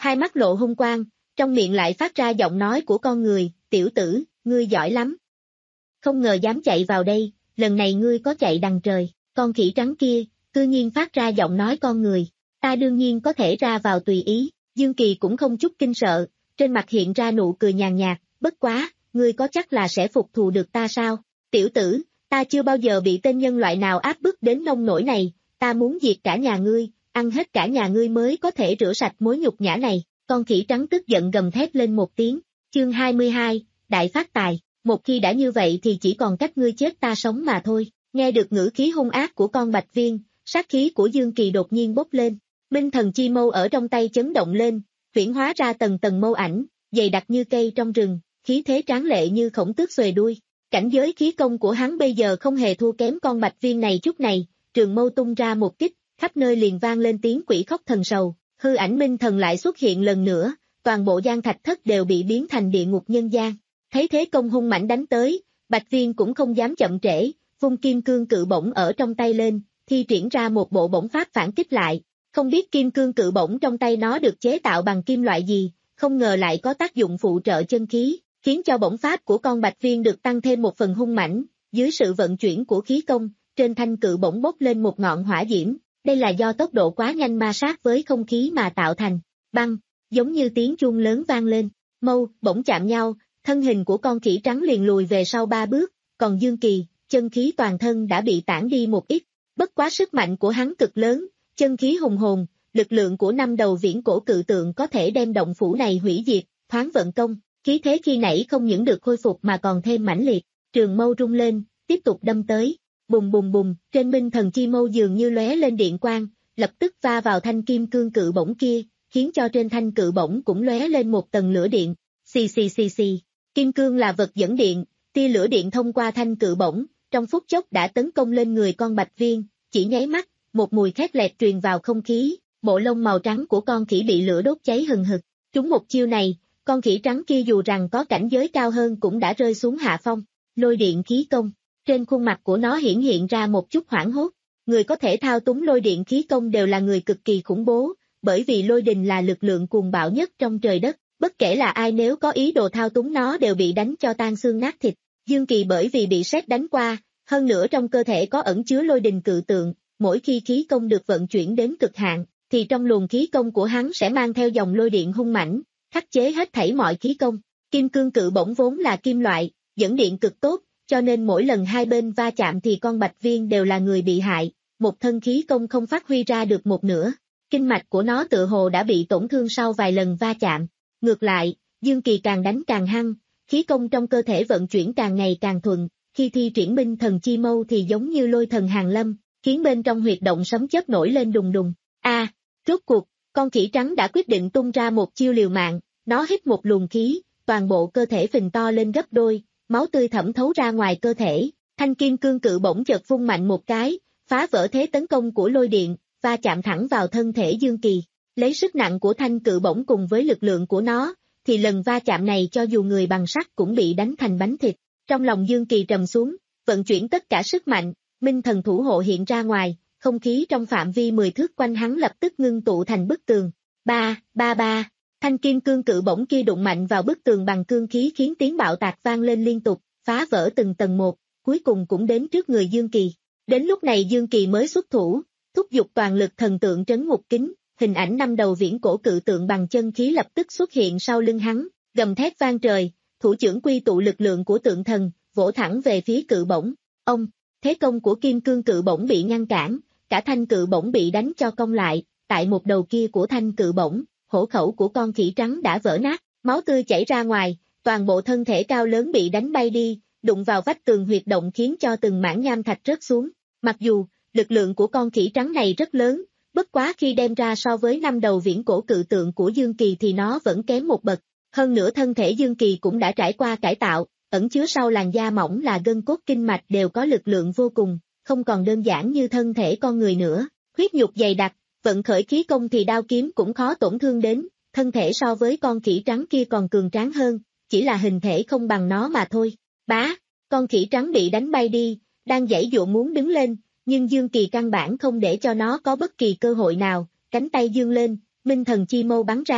hai mắt lộ hung quang, trong miệng lại phát ra giọng nói của con người, tiểu tử, ngươi giỏi lắm. Không ngờ dám chạy vào đây, lần này ngươi có chạy đằng trời, con khỉ trắng kia, cư nhiên phát ra giọng nói con người, ta đương nhiên có thể ra vào tùy ý, Dương Kỳ cũng không chút kinh sợ, trên mặt hiện ra nụ cười nhàn nhạt, bất quá, ngươi có chắc là sẽ phục thù được ta sao, tiểu tử, ta chưa bao giờ bị tên nhân loại nào áp bức đến nông nỗi này, ta muốn diệt cả nhà ngươi, ăn hết cả nhà ngươi mới có thể rửa sạch mối nhục nhã này, con khỉ trắng tức giận gầm thét lên một tiếng, chương hai mươi hai, đại phát tài, một khi đã như vậy thì chỉ còn cách ngươi chết ta sống mà thôi, nghe được ngữ khí hung ác của con bạch viên, sát khí của Dương Kỳ đột nhiên bốc lên, minh thần chi mâu ở trong tay chấn động lên, huyễn hóa ra tầng tầng mâu ảnh, dày đặc như cây trong rừng, khí thế tráng lệ như khổng tước xuề đuôi, cảnh giới khí công của hắn bây giờ không hề thua kém con bạch viên này chút này, trường mâu tung ra một kích, khắp nơi liền vang lên tiếng quỷ khóc thần sầu, hư ảnh minh thần lại xuất hiện lần nữa, toàn bộ gian thạch thất đều bị biến thành địa ngục nhân gian. Thấy thế công hung mãnh đánh tới, bạch viên cũng không dám chậm trễ, vung kim cương cự bổng ở trong tay lên, thi triển ra một bộ bổng pháp phản kích lại, không biết kim cương cự bổng trong tay nó được chế tạo bằng kim loại gì, không ngờ lại có tác dụng phụ trợ chân khí, khiến cho bổng pháp của con bạch viên được tăng thêm một phần hung mãnh, dưới sự vận chuyển của khí công, trên thanh cự bổng bốc lên một ngọn hỏa diễm, đây là do tốc độ quá nhanh ma sát với không khí mà tạo thành, băng, giống như tiếng chuông lớn vang lên, mâu, bổng chạm nhau, thân hình của con khỉ trắng liền lùi về sau ba bước, còn Dương Kỳ, chân khí toàn thân đã bị tản đi một ít, bất quá sức mạnh của hắn cực lớn, chân khí hùng hồn, lực lượng của năm đầu viễn cổ cự tượng có thể đem động phủ này hủy diệt, thoáng vận công, khí thế khi nãy không những được khôi phục mà còn thêm mãnh liệt, trường mâu rung lên, tiếp tục đâm tới, bùng bùng bùng, trên minh thần chi mâu dường như lóe lên điện quang, lập tức va vào thanh kim cương cự bổng kia, khiến cho trên thanh cự bổng cũng lóe lên một tầng lửa điện, xì xì xì xì. Kim cương là vật dẫn điện, tia lửa điện thông qua thanh cự bổng, trong phút chốc đã tấn công lên người con bạch viên, chỉ nháy mắt, một mùi khét lẹt truyền vào không khí, bộ lông màu trắng của con khỉ bị lửa đốt cháy hừng hực. Trúng một chiêu này, con khỉ trắng kia dù rằng có cảnh giới cao hơn cũng đã rơi xuống hạ phong, lôi điện khí công, trên khuôn mặt của nó hiển hiện ra một chút hoảng hốt. Người có thể thao túng lôi điện khí công đều là người cực kỳ khủng bố, bởi vì lôi đình là lực lượng cuồng bạo nhất trong trời đất. Bất kể là ai nếu có ý đồ thao túng nó đều bị đánh cho tan xương nát thịt. Dương Kỳ bởi vì bị sét đánh qua, hơn nữa trong cơ thể có ẩn chứa lôi đình cự tượng, mỗi khi khí công được vận chuyển đến cực hạn, thì trong luồng khí công của hắn sẽ mang theo dòng lôi điện hung mãnh, khắc chế hết thảy mọi khí công. Kim cương cự bổng vốn là kim loại, dẫn điện cực tốt, cho nên mỗi lần hai bên va chạm thì con bạch viên đều là người bị hại, một thân khí công không phát huy ra được một nửa. Kinh mạch của nó tựa hồ đã bị tổn thương sau vài lần va chạm. Ngược lại, Dương Kỳ càng đánh càng hăng, khí công trong cơ thể vận chuyển càng ngày càng thuận, khi thi triển minh thần chi mâu thì giống như lôi thần hàng lâm, khiến bên trong huyệt động sấm chớp nổi lên đùng đùng. A, à, rốt cuộc, con khỉ trắng đã quyết định tung ra một chiêu liều mạng, nó hít một luồng khí, toàn bộ cơ thể phình to lên gấp đôi, máu tươi thẩm thấu ra ngoài cơ thể, thanh kim cương cự bổng chợt vung mạnh một cái, phá vỡ thế tấn công của lôi điện, va chạm thẳng vào thân thể Dương Kỳ. Lấy sức nặng của thanh cự bổng cùng với lực lượng của nó, thì lần va chạm này cho dù người bằng sắt cũng bị đánh thành bánh thịt. Trong lòng Dương Kỳ trầm xuống, vận chuyển tất cả sức mạnh, minh thần thủ hộ hiện ra ngoài, không khí trong phạm vi mười thước quanh hắn lập tức ngưng tụ thành bức tường. Ba, ba ba, thanh kim cương cự bổng kia đụng mạnh vào bức tường bằng cương khí khiến tiếng bạo tạc vang lên liên tục, phá vỡ từng tầng một, cuối cùng cũng đến trước người Dương Kỳ. Đến lúc này Dương Kỳ mới xuất thủ, thúc giục toàn lực thần tượng trấn ngục kính. Hình ảnh năm đầu viễn cổ cự tượng bằng chân khí lập tức xuất hiện sau lưng hắn, gầm thét vang trời, thủ trưởng quy tụ lực lượng của tượng thần, vỗ thẳng về phía cự bổng. Ông, thế công của kim cương cự bổng bị ngăn cản, cả thanh cự bổng bị đánh cho cong lại, tại một đầu kia của thanh cự bổng, hổ khẩu của con khỉ trắng đã vỡ nát, máu tươi chảy ra ngoài, toàn bộ thân thể cao lớn bị đánh bay đi, đụng vào vách tường huyệt động khiến cho từng mảng nham thạch rớt xuống. Mặc dù, lực lượng của con khỉ trắng này rất lớn, bất quá khi đem ra so với năm đầu viễn cổ cự tượng của Dương Kỳ thì nó vẫn kém một bậc. Hơn nữa thân thể Dương Kỳ cũng đã trải qua cải tạo, ẩn chứa sau làn da mỏng là gân cốt kinh mạch đều có lực lượng vô cùng, không còn đơn giản như thân thể con người nữa. Huyết nhục dày đặc, vận khởi khí công thì đao kiếm cũng khó tổn thương đến, thân thể so với con khỉ trắng kia còn cường tráng hơn, chỉ là hình thể không bằng nó mà thôi. Bá, con khỉ trắng bị đánh bay đi, đang giãy giụa muốn đứng lên. Nhưng Dương Kỳ căn bản không để cho nó có bất kỳ cơ hội nào, cánh tay dương lên, minh thần chi mâu bắn ra,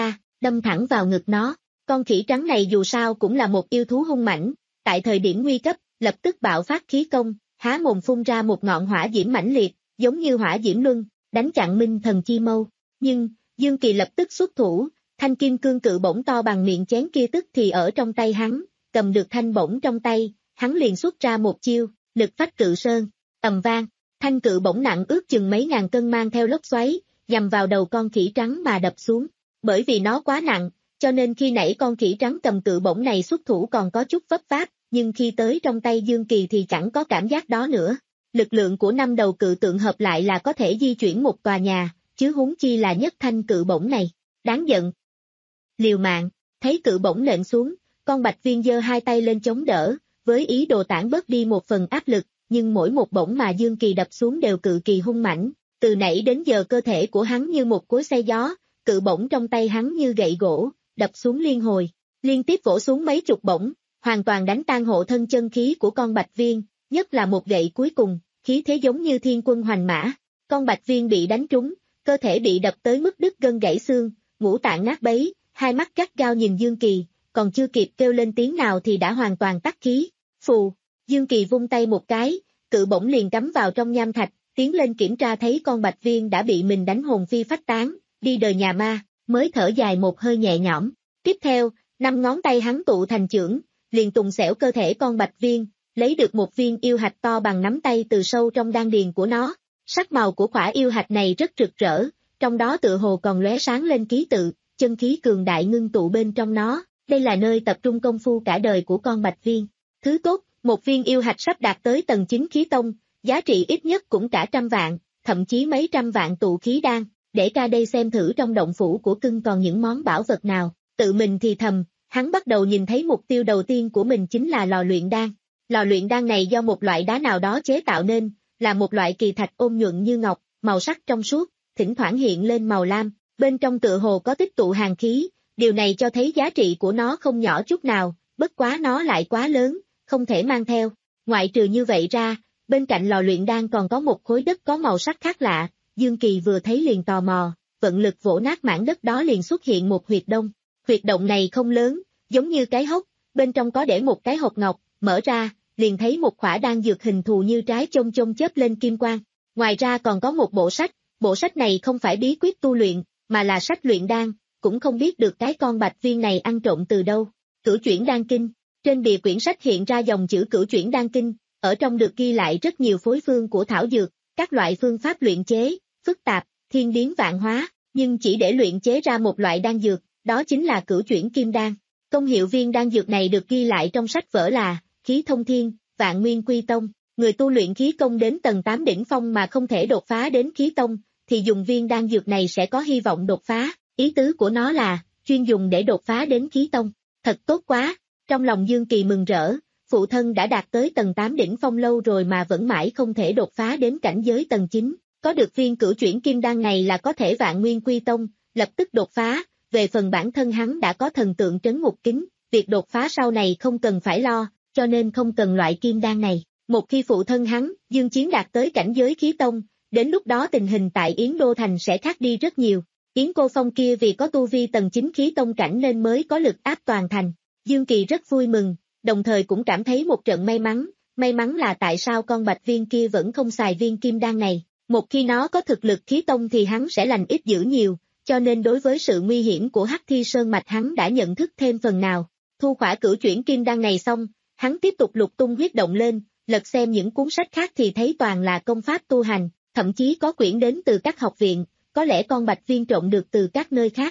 đâm thẳng vào ngực nó. Con khỉ trắng này dù sao cũng là một yêu thú hung mãnh, tại thời điểm nguy cấp, lập tức bạo phát khí công, há mồm phun ra một ngọn hỏa diễm mãnh liệt, giống như hỏa diễm luân, đánh chặn Minh Thần Chi Mâu. Nhưng, Dương Kỳ lập tức xuất thủ, thanh kim cương cự bổng to bằng miệng chén kia tức thì ở trong tay hắn, cầm được thanh bổng trong tay, hắn liền xuất ra một chiêu, lực phách cự sơn, ầm vang, thanh cự bổng nặng ước chừng mấy ngàn cân mang theo lốc xoáy, nhằm vào đầu con khỉ trắng mà đập xuống. Bởi vì nó quá nặng, cho nên khi nãy con khỉ trắng cầm cự bổng này xuất thủ còn có chút vấp váp, nhưng khi tới trong tay Dương Kỳ thì chẳng có cảm giác đó nữa. Lực lượng của năm đầu cự tượng hợp lại là có thể di chuyển một tòa nhà, chứ huống chi là nhất thanh cự bổng này. Đáng giận. Liều mạng, thấy cự bổng nện xuống, con bạch viên giơ hai tay lên chống đỡ, với ý đồ tản bớt đi một phần áp lực, nhưng mỗi một bổng mà Dương Kỳ đập xuống đều cực kỳ hung mãnh. Từ nãy đến giờ cơ thể của hắn như một cối xay gió, cự bổng trong tay hắn như gậy gỗ, đập xuống liên hồi, liên tiếp vỗ xuống mấy chục bổng, hoàn toàn đánh tan hộ thân chân khí của con bạch viên, nhất là một gậy cuối cùng, khí thế giống như thiên quân hoành mã. Con bạch viên bị đánh trúng, cơ thể bị đập tới mức đứt gân gãy xương, ngũ tạng nát bấy, hai mắt gắt gao nhìn Dương Kỳ, còn chưa kịp kêu lên tiếng nào thì đã hoàn toàn tắt khí. Phù, Dương Kỳ vung tay một cái, cự bổng liền cắm vào trong nham thạch, tiến lên kiểm tra thấy con bạch viên đã bị mình đánh hồn phi phách tán, đi đời nhà ma, mới thở dài một hơi nhẹ nhõm. Tiếp theo, năm ngón tay hắn tụ thành chưởng, liền tùng xẻo cơ thể con bạch viên, lấy được một viên yêu hạch to bằng nắm tay từ sâu trong đan điền của nó. Sắc màu của quả yêu hạch này rất rực rỡ, trong đó tựa hồ còn lóe sáng lên ký tự, chân khí cường đại ngưng tụ bên trong nó, đây là nơi tập trung công phu cả đời của con bạch viên. Thứ tốt, một viên yêu hạch sắp đạt tới tầng chín khí tông, giá trị ít nhất cũng cả trăm vạn, thậm chí mấy trăm vạn tụ khí đan, để ra đây xem thử trong động phủ của cưng còn những món bảo vật nào. Tự mình thì thầm, hắn bắt đầu nhìn thấy mục tiêu đầu tiên của mình chính là lò luyện đan. Lò luyện đan này do một loại đá nào đó chế tạo nên, là một loại kỳ thạch ôn nhuận như ngọc, màu sắc trong suốt, thỉnh thoảng hiện lên màu lam, bên trong tựa hồ có tích tụ hàn khí, điều này cho thấy giá trị của nó không nhỏ chút nào, bất quá nó lại quá lớn, không thể mang theo. Ngoại trừ như vậy ra, bên cạnh lò luyện đan còn có một khối đất có màu sắc khác lạ, Dương Kỳ vừa thấy liền tò mò, vận lực vỗ nát mảng đất đó liền xuất hiện một huyệt đông. Huyệt động này không lớn, giống như cái hốc, bên trong có để một cái hộp ngọc, mở ra, liền thấy một khỏa đan dược hình thù như trái chông chông chớp lên kim quang. Ngoài ra còn có một bộ sách, bộ sách này không phải bí quyết tu luyện, mà là sách luyện đan, cũng không biết được cái con bạch viên này ăn trộm từ đâu. Cửu chuyển đan kinh, trên bìa quyển sách hiện ra dòng chữ cửu chuyển đan kinh, ở trong được ghi lại rất nhiều phối phương của thảo dược, các loại phương pháp luyện chế, phức tạp, thiên biến vạn hóa, nhưng chỉ để luyện chế ra một loại đan dược, đó chính là cửu chuyển kim đan. Công hiệu viên đan dược này được ghi lại trong sách vở là khí thông thiên, vạn nguyên quy tông. Người tu luyện khí công đến tầng tám đỉnh phong mà không thể đột phá đến khí tông, thì dùng viên đan dược này sẽ có hy vọng đột phá. Ý tứ của nó là chuyên dùng để đột phá đến khí tông. Thật tốt quá. Trong lòng Dương Kỳ mừng rỡ, phụ thân đã đạt tới tầng tám đỉnh phong lâu rồi mà vẫn mãi không thể đột phá đến cảnh giới tầng chín. Có được viên cửu chuyển kim đan này là có thể vạn nguyên quy tông, lập tức đột phá. Về phần bản thân hắn đã có thần tượng trấn ngục kính, việc đột phá sau này không cần phải lo, cho nên không cần loại kim đan này. Một khi phụ thân hắn, Dương Chiến đạt tới cảnh giới khí tông, đến lúc đó tình hình tại Yến Đô Thành sẽ khác đi rất nhiều. Yến Cô Phong kia vì có tu vi tầng chín khí tông cảnh nên mới có lực áp toàn thành. Dương Kỳ rất vui mừng, đồng thời cũng cảm thấy một trận may mắn, may mắn là tại sao con bạch viên kia vẫn không xài viên kim đan này. Một khi nó có thực lực khí tông thì hắn sẽ lành ít dữ nhiều, cho nên đối với sự nguy hiểm của Hắc Thi Sơn Mạch hắn đã nhận thức thêm phần nào. Thu khỏa cửu chuyển kim đan này xong, hắn tiếp tục lục tung huyết động lên, lật xem những cuốn sách khác thì thấy toàn là công pháp tu hành, thậm chí có quyển đến từ các học viện, có lẽ con bạch viên trộn được từ các nơi khác.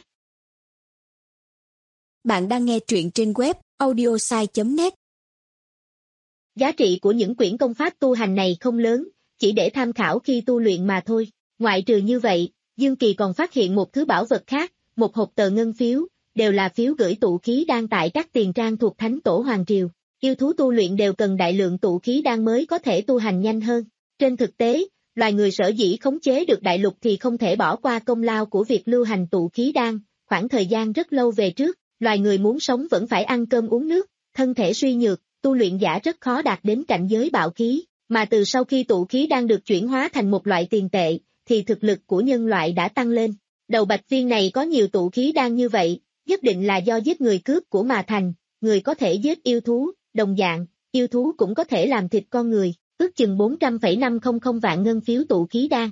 Bạn đang nghe truyện trên web audiosai chấm net. Giá trị của những quyển công pháp tu hành này không lớn, chỉ để tham khảo khi tu luyện mà thôi. Ngoại trừ như vậy, Dương Kỳ còn phát hiện một thứ bảo vật khác, một hộp tờ ngân phiếu, đều là phiếu gửi tụ khí đan tại các tiền trang thuộc Thánh Tổ Hoàng Triều. Yêu thú tu luyện đều cần đại lượng tụ khí đan mới có thể tu hành nhanh hơn. Trên thực tế, loài người sở dĩ khống chế được đại lục thì không thể bỏ qua công lao của việc lưu hành tụ khí đan. Khoảng thời gian rất lâu về trước, loài người muốn sống vẫn phải ăn cơm uống nước, thân thể suy nhược, tu luyện giả rất khó đạt đến cảnh giới bạo khí, mà từ sau khi tụ khí đan được chuyển hóa thành một loại tiền tệ, thì thực lực của nhân loại đã tăng lên. Đầu bạch viên này có nhiều tụ khí đan như vậy, nhất định là do giết người cướp của mà thành, người có thể giết yêu thú, đồng dạng, yêu thú cũng có thể làm thịt con người, ước chừng bốn trăm phẩy năm không vạn ngân phiếu tụ khí đan.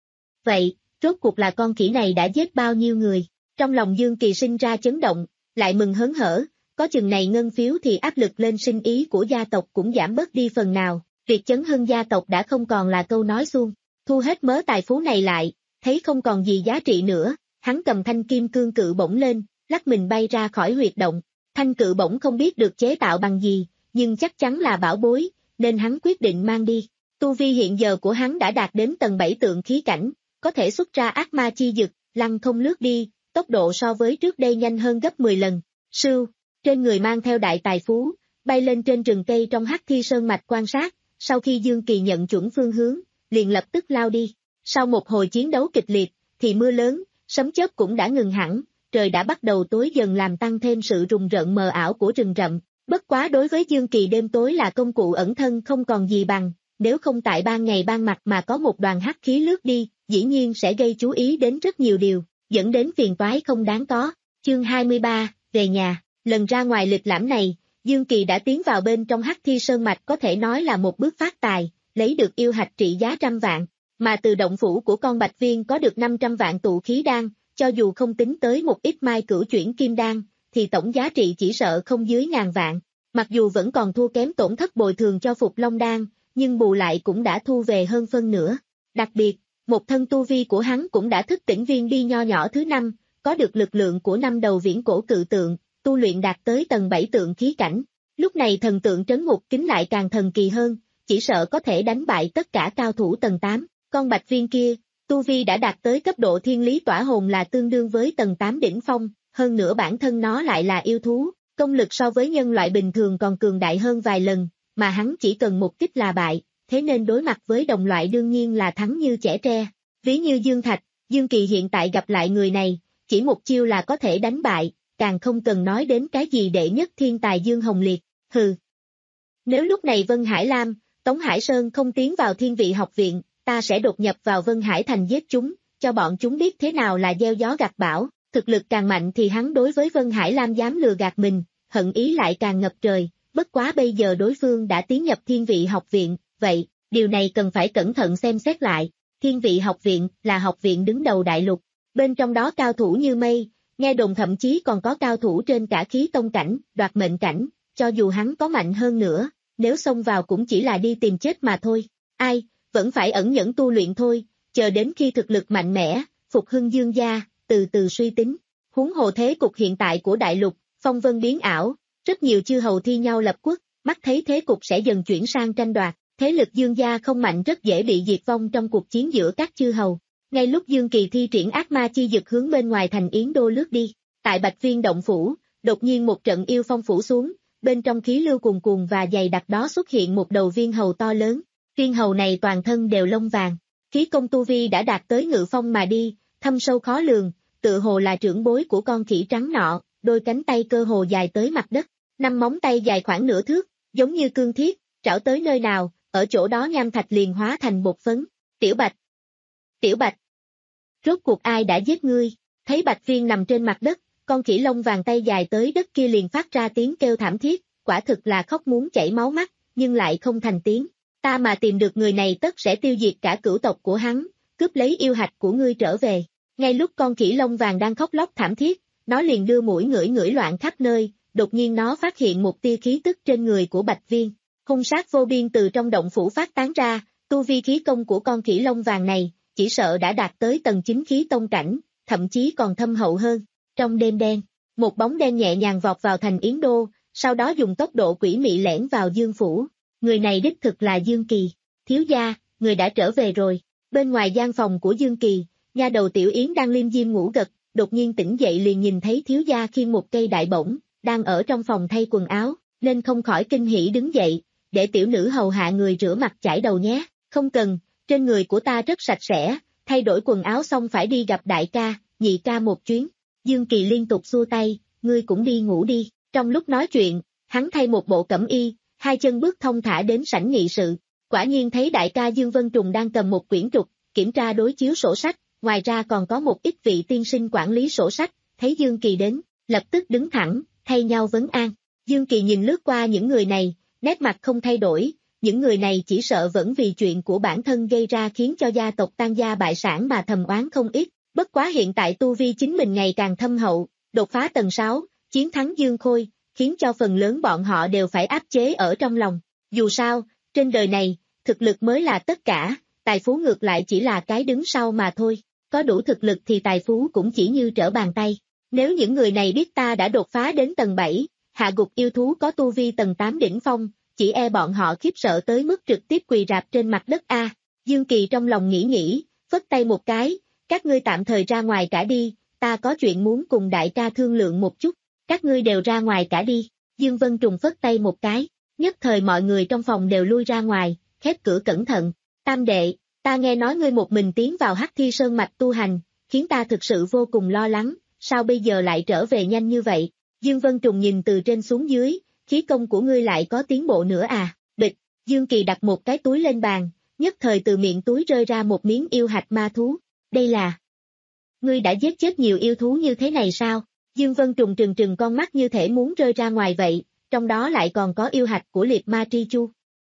Vậy, rốt cuộc là con khỉ này đã giết bao nhiêu người? Trong lòng Dương Kỳ sinh ra chấn động, lại mừng hớn hở, có chừng này ngân phiếu thì áp lực lên sinh ý của gia tộc cũng giảm bớt đi phần nào, việc chấn hưng gia tộc đã không còn là câu nói suông, thu hết mớ tài phú này lại, thấy không còn gì giá trị nữa, hắn cầm thanh kim cương cự bổng lên, lắc mình bay ra khỏi huyệt động, thanh cự bổng không biết được chế tạo bằng gì, nhưng chắc chắn là bảo bối, nên hắn quyết định mang đi. Tu vi hiện giờ của hắn đã đạt đến tầng bảy tượng khí cảnh, có thể xuất ra ác ma chi dực, lăng không lướt đi, tốc độ so với trước đây nhanh hơn gấp mười lần. Sưu, trên người mang theo đại tài phú, bay lên trên rừng cây trong Hắc Thi Sơn mạch quan sát, sau khi Dương Kỳ nhận chuẩn phương hướng, liền lập tức lao đi. Sau một hồi chiến đấu kịch liệt, thì mưa lớn, sấm chớp cũng đã ngừng hẳn, trời đã bắt đầu tối dần làm tăng thêm sự rùng rợn mờ ảo của rừng rậm. Bất quá đối với Dương Kỳ đêm tối là công cụ ẩn thân không còn gì bằng, nếu không tại ban ngày ban mặt mà có một đoàn hắc khí lướt đi, dĩ nhiên sẽ gây chú ý đến rất nhiều điều, dẫn đến phiền toái không đáng có. Chương hai mươi ba, về nhà, lần ra ngoài lịch lãm này, Dương Kỳ đã tiến vào bên trong Hắc Thi Sơn mạch có thể nói là một bước phát tài, lấy được yêu hạch trị giá trăm vạn, mà từ động phủ của con Bạch Viên có được năm trăm vạn tụ khí đan, cho dù không tính tới một ít mai cửu chuyển kim đan, thì tổng giá trị chỉ sợ không dưới ngàn vạn. Mặc dù vẫn còn thua kém tổn thất bồi thường cho Phục Long đan, nhưng bù lại cũng đã thu về hơn phân nửa. Đặc biệt, một thân tu vi của hắn cũng đã thức tỉnh viên đi nho nhỏ thứ năm, có được lực lượng của năm đầu viễn cổ cự tượng, tu luyện đạt tới tầng bảy tượng khí cảnh. Lúc này thần tượng trấn ngục kính lại càng thần kỳ hơn, chỉ sợ có thể đánh bại tất cả cao thủ tầng tám. Con Bạch Viên kia, tu vi đã đạt tới cấp độ thiên lý tỏa hồn là tương đương với tầng tám đỉnh phong, hơn nữa bản thân nó lại là yêu thú, công lực so với nhân loại bình thường còn cường đại hơn vài lần, mà hắn chỉ cần một kích là bại, thế nên đối mặt với đồng loại đương nhiên là thắng như chẻ tre. Ví như Dương Thạch, Dương Kỳ hiện tại gặp lại người này, chỉ một chiêu là có thể đánh bại, càng không cần nói đến cái gì đệ nhất thiên tài Dương Hồng Liệt, hừ. Nếu lúc này Vân Hải Lam, Tống Hải Sơn không tiến vào Thiên Vị học viện, ta sẽ đột nhập vào Vân Hải Thành giết chúng, cho bọn chúng biết thế nào là gieo gió gặt bão, thực lực càng mạnh thì hắn đối với Vân Hải Lam dám lừa gạt mình, hận ý lại càng ngập trời, bất quá bây giờ đối phương đã tiến nhập Thiên Vị học viện, vậy, điều này cần phải cẩn thận xem xét lại. Thiên Vị học viện là học viện đứng đầu đại lục, bên trong đó cao thủ như mây, nghe đồn thậm chí còn có cao thủ trên cả khí tông cảnh, đoạt mệnh cảnh, cho dù hắn có mạnh hơn nữa, nếu xông vào cũng chỉ là đi tìm chết mà thôi. Ai, vẫn phải ẩn nhẫn tu luyện thôi, chờ đến khi thực lực mạnh mẽ, phục hưng Dương gia, từ từ suy tính. Huống hồ thế cục hiện tại của đại lục, phong vân biến ảo, rất nhiều chư hầu thi nhau lập quốc, mắt thấy thế cục sẽ dần chuyển sang tranh đoạt, thế lực Dương gia không mạnh rất dễ bị diệt vong trong cuộc chiến giữa các chư hầu. Ngay lúc Dương Kỳ thi triển ác ma chi dực hướng bên ngoài thành Yến Đô lướt đi, tại Bạch Viên động phủ, đột nhiên một trận yêu phong phủ xuống, bên trong khí lưu cuồn cuồn và dày đặc đó xuất hiện một đầu viên hầu to lớn. Viên hầu này toàn thân đều lông vàng, khí công tu vi đã đạt tới ngự phong mà đi, thâm sâu khó lường, tựa hồ là trưởng bối của con khỉ trắng nọ, đôi cánh tay cơ hồ dài tới mặt đất, năm móng tay dài khoảng nửa thước, giống như cương thiết, trảo tới nơi nào, ở chỗ đó nham thạch liền hóa thành bột phấn. Tiểu Bạch! Tiểu Bạch! Rốt cuộc ai đã giết ngươi? Thấy Bạch Viên nằm trên mặt đất, con khỉ lông vàng tay dài tới đất kia liền phát ra tiếng kêu thảm thiết, quả thực là khóc muốn chảy máu mắt, nhưng lại không thành tiếng. Ta mà tìm được người này tất sẽ tiêu diệt cả cửu tộc của hắn, cướp lấy yêu hạch của ngươi trở về. Ngay lúc con khỉ lông vàng đang khóc lóc thảm thiết, nó liền đưa mũi ngửi ngửi loạn khắp nơi, đột nhiên nó phát hiện một tia khí tức trên người của Bạch Viên. Hung sát vô biên từ trong động phủ phát tán ra, tu vi khí công của con khỉ lông vàng này, chỉ sợ đã đạt tới tầng chín khí tông cảnh, thậm chí còn thâm hậu hơn. Trong đêm đen, một bóng đen nhẹ nhàng vọt vào thành Yến Đô, sau đó dùng tốc độ quỷ mị lẻn vào Dương phủ. Người này đích thực là Dương Kỳ. Thiếu gia, người đã trở về rồi. Bên ngoài gian phòng của Dương Kỳ, nha đầu Tiểu Yến đang liêm diêm ngủ gật, đột nhiên tỉnh dậy liền nhìn thấy thiếu gia khiêng một cây đại bổng, đang ở trong phòng thay quần áo, nên không khỏi kinh hỉ đứng dậy, để tiểu nữ hầu hạ người rửa mặt chải đầu nhé. Không cần, trên người của ta rất sạch sẽ, thay đổi quần áo xong phải đi gặp đại ca, nhị ca một chuyến. Dương Kỳ liên tục xua tay, ngươi cũng đi ngủ đi. Trong lúc nói chuyện, hắn thay một bộ cẩm y, hai chân bước thông thả đến sảnh nghị sự. Quả nhiên thấy đại ca Dương Vân Trùng đang cầm một quyển trục, kiểm tra đối chiếu sổ sách, ngoài ra còn có một ít vị tiên sinh quản lý sổ sách, thấy Dương Kỳ đến, lập tức đứng thẳng, thay nhau vấn an. Dương Kỳ nhìn lướt qua những người này, nét mặt không thay đổi, những người này chỉ sợ vẫn vì chuyện của bản thân gây ra khiến cho gia tộc tan gia bại sản mà thầm oán không ít, bất quá hiện tại tu vi chính mình ngày càng thâm hậu, đột phá tầng sáu, chiến thắng Dương Khôi, khiến cho phần lớn bọn họ đều phải áp chế ở trong lòng. Dù sao, trên đời này, thực lực mới là tất cả, tài phú ngược lại chỉ là cái đứng sau mà thôi, có đủ thực lực thì tài phú cũng chỉ như trở bàn tay. Nếu những người này biết ta đã đột phá đến tầng bảy, hạ gục yêu thú có tu vi tầng tám đỉnh phong, chỉ e bọn họ khiếp sợ tới mức trực tiếp quỳ rạp trên mặt đất a. Dương Kỳ trong lòng nghĩ nghĩ, phất tay một cái, các ngươi tạm thời ra ngoài cả đi, ta có chuyện muốn cùng đại ca thương lượng một chút, các ngươi đều ra ngoài cả đi. Dương Vân Trùng phất tay một cái, nhất thời mọi người trong phòng đều lui ra ngoài, khép cửa cẩn thận. Tam đệ, ta nghe nói ngươi một mình tiến vào Hắc Thi Sơn mạch tu hành, khiến ta thực sự vô cùng lo lắng, sao bây giờ lại trở về nhanh như vậy? Dương Vân Trùng nhìn từ trên xuống dưới, khí công của ngươi lại có tiến bộ nữa à? Bịch, Dương Kỳ đặt một cái túi lên bàn, nhất thời từ miệng túi rơi ra một miếng yêu hạch ma thú. Đây là... Ngươi đã giết chết nhiều yêu thú như thế này sao? Dương Vân Trùng trừng trừng con mắt như thể muốn rơi ra ngoài vậy, trong đó lại còn có yêu hạch của liệt ma tri chu.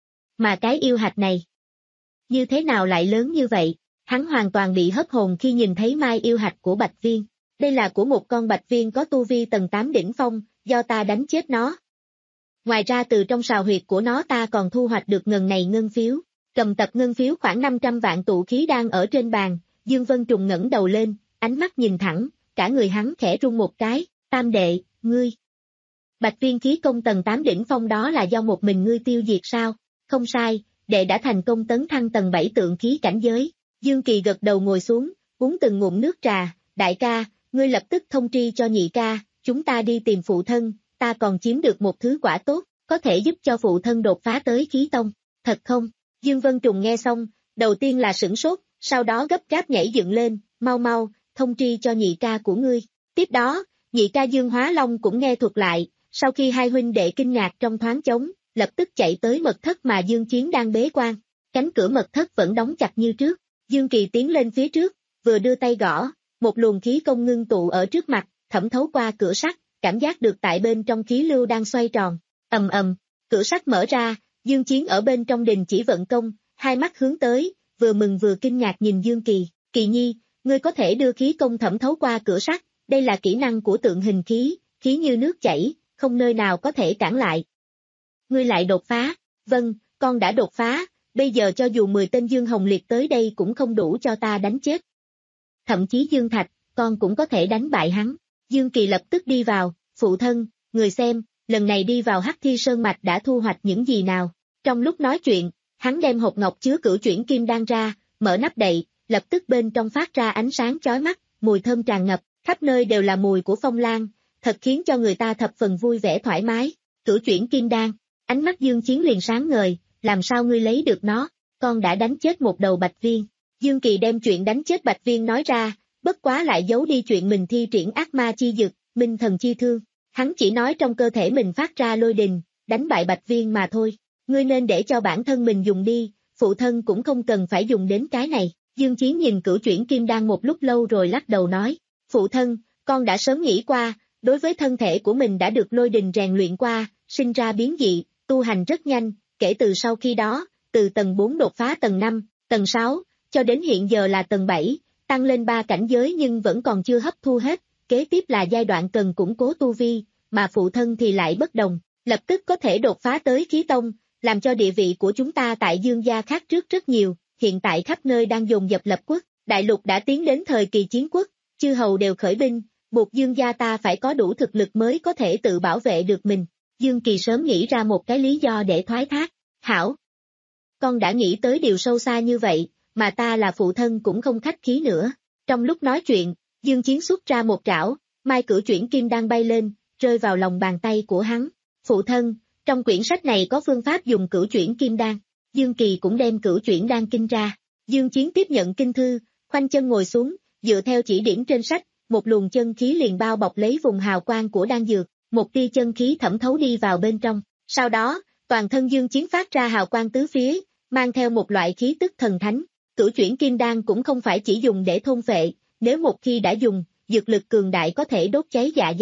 Mà cái yêu hạch này, như thế nào lại lớn như vậy? Hắn hoàn toàn bị hất hồn khi nhìn thấy mai yêu hạch của Bạch Viên. Đây là của một con Bạch Viên có tu vi tầng tám đỉnh phong, do ta đánh chết nó. Ngoài ra từ trong sào huyệt của nó ta còn thu hoạch được ngần này ngân phiếu. Cầm tập ngân phiếu khoảng năm trăm vạn tụ khí đang ở trên bàn, Dương Vân Trùng ngẩng đầu lên, ánh mắt nhìn thẳng, cả người hắn khẽ rung một cái. Tam đệ, ngươi. Bạch Viên khí công tầng tám đỉnh phong đó là do một mình ngươi tiêu diệt sao? Không sai, đệ đã thành công tấn thăng tầng bảy tượng khí cảnh giới. Dương Kỳ gật đầu ngồi xuống, uống từng ngụm nước trà. Đại ca, ngươi lập tức thông tri cho nhị ca, chúng ta đi tìm phụ thân, ta còn chiếm được một thứ quả tốt, có thể giúp cho phụ thân đột phá tới khí tông. Thật không? Dương Vân Trùng nghe xong, đầu tiên là sửng sốt, sau đó gấp gáp nhảy dựng lên, mau mau, thông tri cho nhị ca của ngươi. Tiếp đó, nhị ca Dương Hóa Long cũng nghe thuật lại, sau khi hai huynh đệ kinh ngạc trong thoáng chóng, lập tức chạy tới mật thất mà Dương Chiến đang bế quan. Cánh cửa mật thất vẫn đóng chặt như trước, Dương Kỳ tiến lên phía trước, vừa đưa tay gõ, một luồng khí công ngưng tụ ở trước mặt, thẩm thấu qua cửa sắt, cảm giác được tại bên trong khí lưu đang xoay tròn. Ầm ầm, cửa sắt mở ra, Dương Chiến ở bên trong đình chỉ vận công, hai mắt hướng tới, vừa mừng vừa kinh ngạc nhìn Dương Kỳ. Kỳ nhi, ngươi có thể đưa khí công thẩm thấu qua cửa sắt, đây là kỹ năng của tượng hình khí, khí như nước chảy, không nơi nào có thể cản lại. Ngươi lại đột phá? Vâng, con đã đột phá, bây giờ cho dù mười tên Dương Hồng Liệt tới đây cũng không đủ cho ta đánh chết. Thậm chí Dương Thạch, con cũng có thể đánh bại hắn. Dương Kỳ lập tức đi vào, phụ thân, người xem, lần này đi vào Hắc Thi Sơn mạch đã thu hoạch những gì nào. Trong lúc nói chuyện, hắn đem hộp ngọc chứa cửu chuyển kim đan ra, mở nắp đậy, lập tức bên trong phát ra ánh sáng chói mắt, mùi thơm tràn ngập, khắp nơi đều là mùi của phong lan, thật khiến cho người ta thập phần vui vẻ thoải mái. Cửu chuyển kim đan, ánh mắt Dương Chiến liền sáng ngời, làm sao ngươi lấy được nó? Con đã đánh chết một đầu Bạch Viên. Dương Kỳ đem chuyện đánh chết Bạch Viên nói ra, bất quá lại giấu đi chuyện mình thi triển ác ma chi dực, minh thần chi thương. Hắn chỉ nói trong cơ thể mình phát ra lôi đình, đánh bại Bạch Viên mà thôi. Ngươi nên để cho bản thân mình dùng đi, phụ thân cũng không cần phải dùng đến cái này. Dương Chiến nhìn cửu chuyển kim đan một lúc lâu rồi lắc đầu nói, phụ thân, con đã sớm nghĩ qua, đối với thân thể của mình đã được lôi đình rèn luyện qua, sinh ra biến dị, tu hành rất nhanh, kể từ sau khi đó, từ tầng bốn đột phá tầng năm, tầng sáu, cho đến hiện giờ là tầng bảy, tăng lên ba cảnh giới nhưng vẫn còn chưa hấp thu hết, kế tiếp là giai đoạn cần củng cố tu vi, mà phụ thân thì lại bất đồng, lập tức có thể đột phá tới khí tông, làm cho địa vị của chúng ta tại Dương gia khác trước rất nhiều, hiện tại khắp nơi đang dồn dập lập quốc, đại lục đã tiến đến thời kỳ chiến quốc, chư hầu đều khởi binh, buộc Dương gia ta phải có đủ thực lực mới có thể tự bảo vệ được mình. Dương Kỳ sớm nghĩ ra một cái lý do để thoái thác. Hảo! Con đã nghĩ tới điều sâu xa như vậy, mà ta là phụ thân cũng không khách khí nữa. Trong lúc nói chuyện, Dương Chiến xuất ra một trảo, mai cửu chuyển kim đan bay lên, rơi vào lòng bàn tay của hắn. Phụ thân, trong quyển sách này có phương pháp dùng cửu chuyển kim đan. Dương Kỳ cũng đem cửu chuyển đan kinh ra. Dương Chiến tiếp nhận kinh thư, khoanh chân ngồi xuống, dựa theo chỉ điểm trên sách, một luồng chân khí liền bao bọc lấy vùng hào quang của đan dược, một tia chân khí thẩm thấu đi vào bên trong. Sau đó, toàn thân Dương Chiến phát ra hào quang tứ phía, mang theo một loại khí tức thần thánh. Cửu chuyển kim đan cũng không phải chỉ dùng để thôn phệ, nếu một khi đã dùng, dược lực cường đại có thể đốt cháy dạ dày.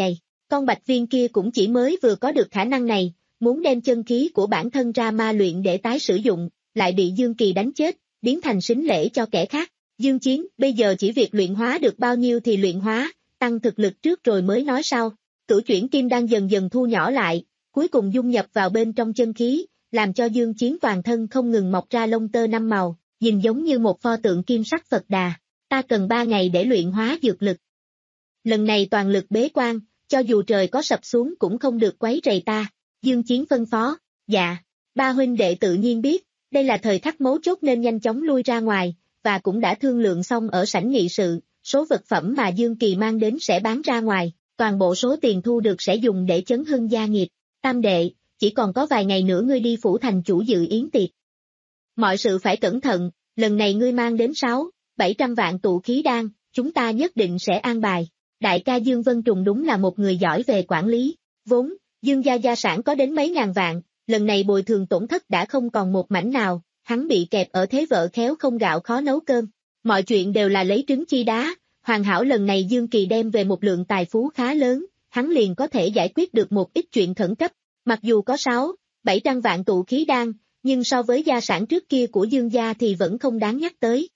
Con bạch viên kia cũng chỉ mới vừa có được khả năng này, muốn đem chân khí của bản thân ra ma luyện để tái sử dụng, lại bị Dương Kỳ đánh chết, biến thành sính lễ cho kẻ khác. Dương Chiến, bây giờ chỉ việc luyện hóa được bao nhiêu thì luyện hóa, tăng thực lực trước rồi mới nói sau. Cửu chuyển kim đang dần dần thu nhỏ lại, cuối cùng dung nhập vào bên trong chân khí, làm cho Dương Chiến toàn thân không ngừng mọc ra lông tơ năm màu, nhìn giống như một pho tượng kim sắc Phật Đà. Ta cần ba ngày để luyện hóa dược lực. Lần này toàn lực bế quan, cho dù trời có sập xuống cũng không được quấy rầy ta. Dương Chiến phân phó, dạ, ba huynh đệ tự nhiên biết, đây là thời khắc mấu chốt nên nhanh chóng lui ra ngoài, và cũng đã thương lượng xong ở sảnh nghị sự, số vật phẩm mà Dương Kỳ mang đến sẽ bán ra ngoài, toàn bộ số tiền thu được sẽ dùng để chấn hưng gia nghiệp. Tam đệ, chỉ còn có vài ngày nữa ngươi đi phủ thành chủ dự yến tiệc. Mọi sự phải cẩn thận, lần này ngươi mang đến sáu, bảy trăm vạn tụ khí đan, chúng ta nhất định sẽ an bài. Đại ca Dương Vân Trùng đúng là một người giỏi về quản lý, vốn, Dương gia gia sản có đến mấy ngàn vạn, lần này bồi thường tổn thất đã không còn một mảnh nào, hắn bị kẹp ở thế vợ khéo không gạo khó nấu cơm. Mọi chuyện đều là lấy trứng chi đá, hoàn hảo lần này Dương Kỳ đem về một lượng tài phú khá lớn, hắn liền có thể giải quyết được một ít chuyện khẩn cấp. Mặc dù có sáu, bảy trăm vạn tụ khí đan, nhưng so với gia sản trước kia của Dương gia thì vẫn không đáng nhắc tới.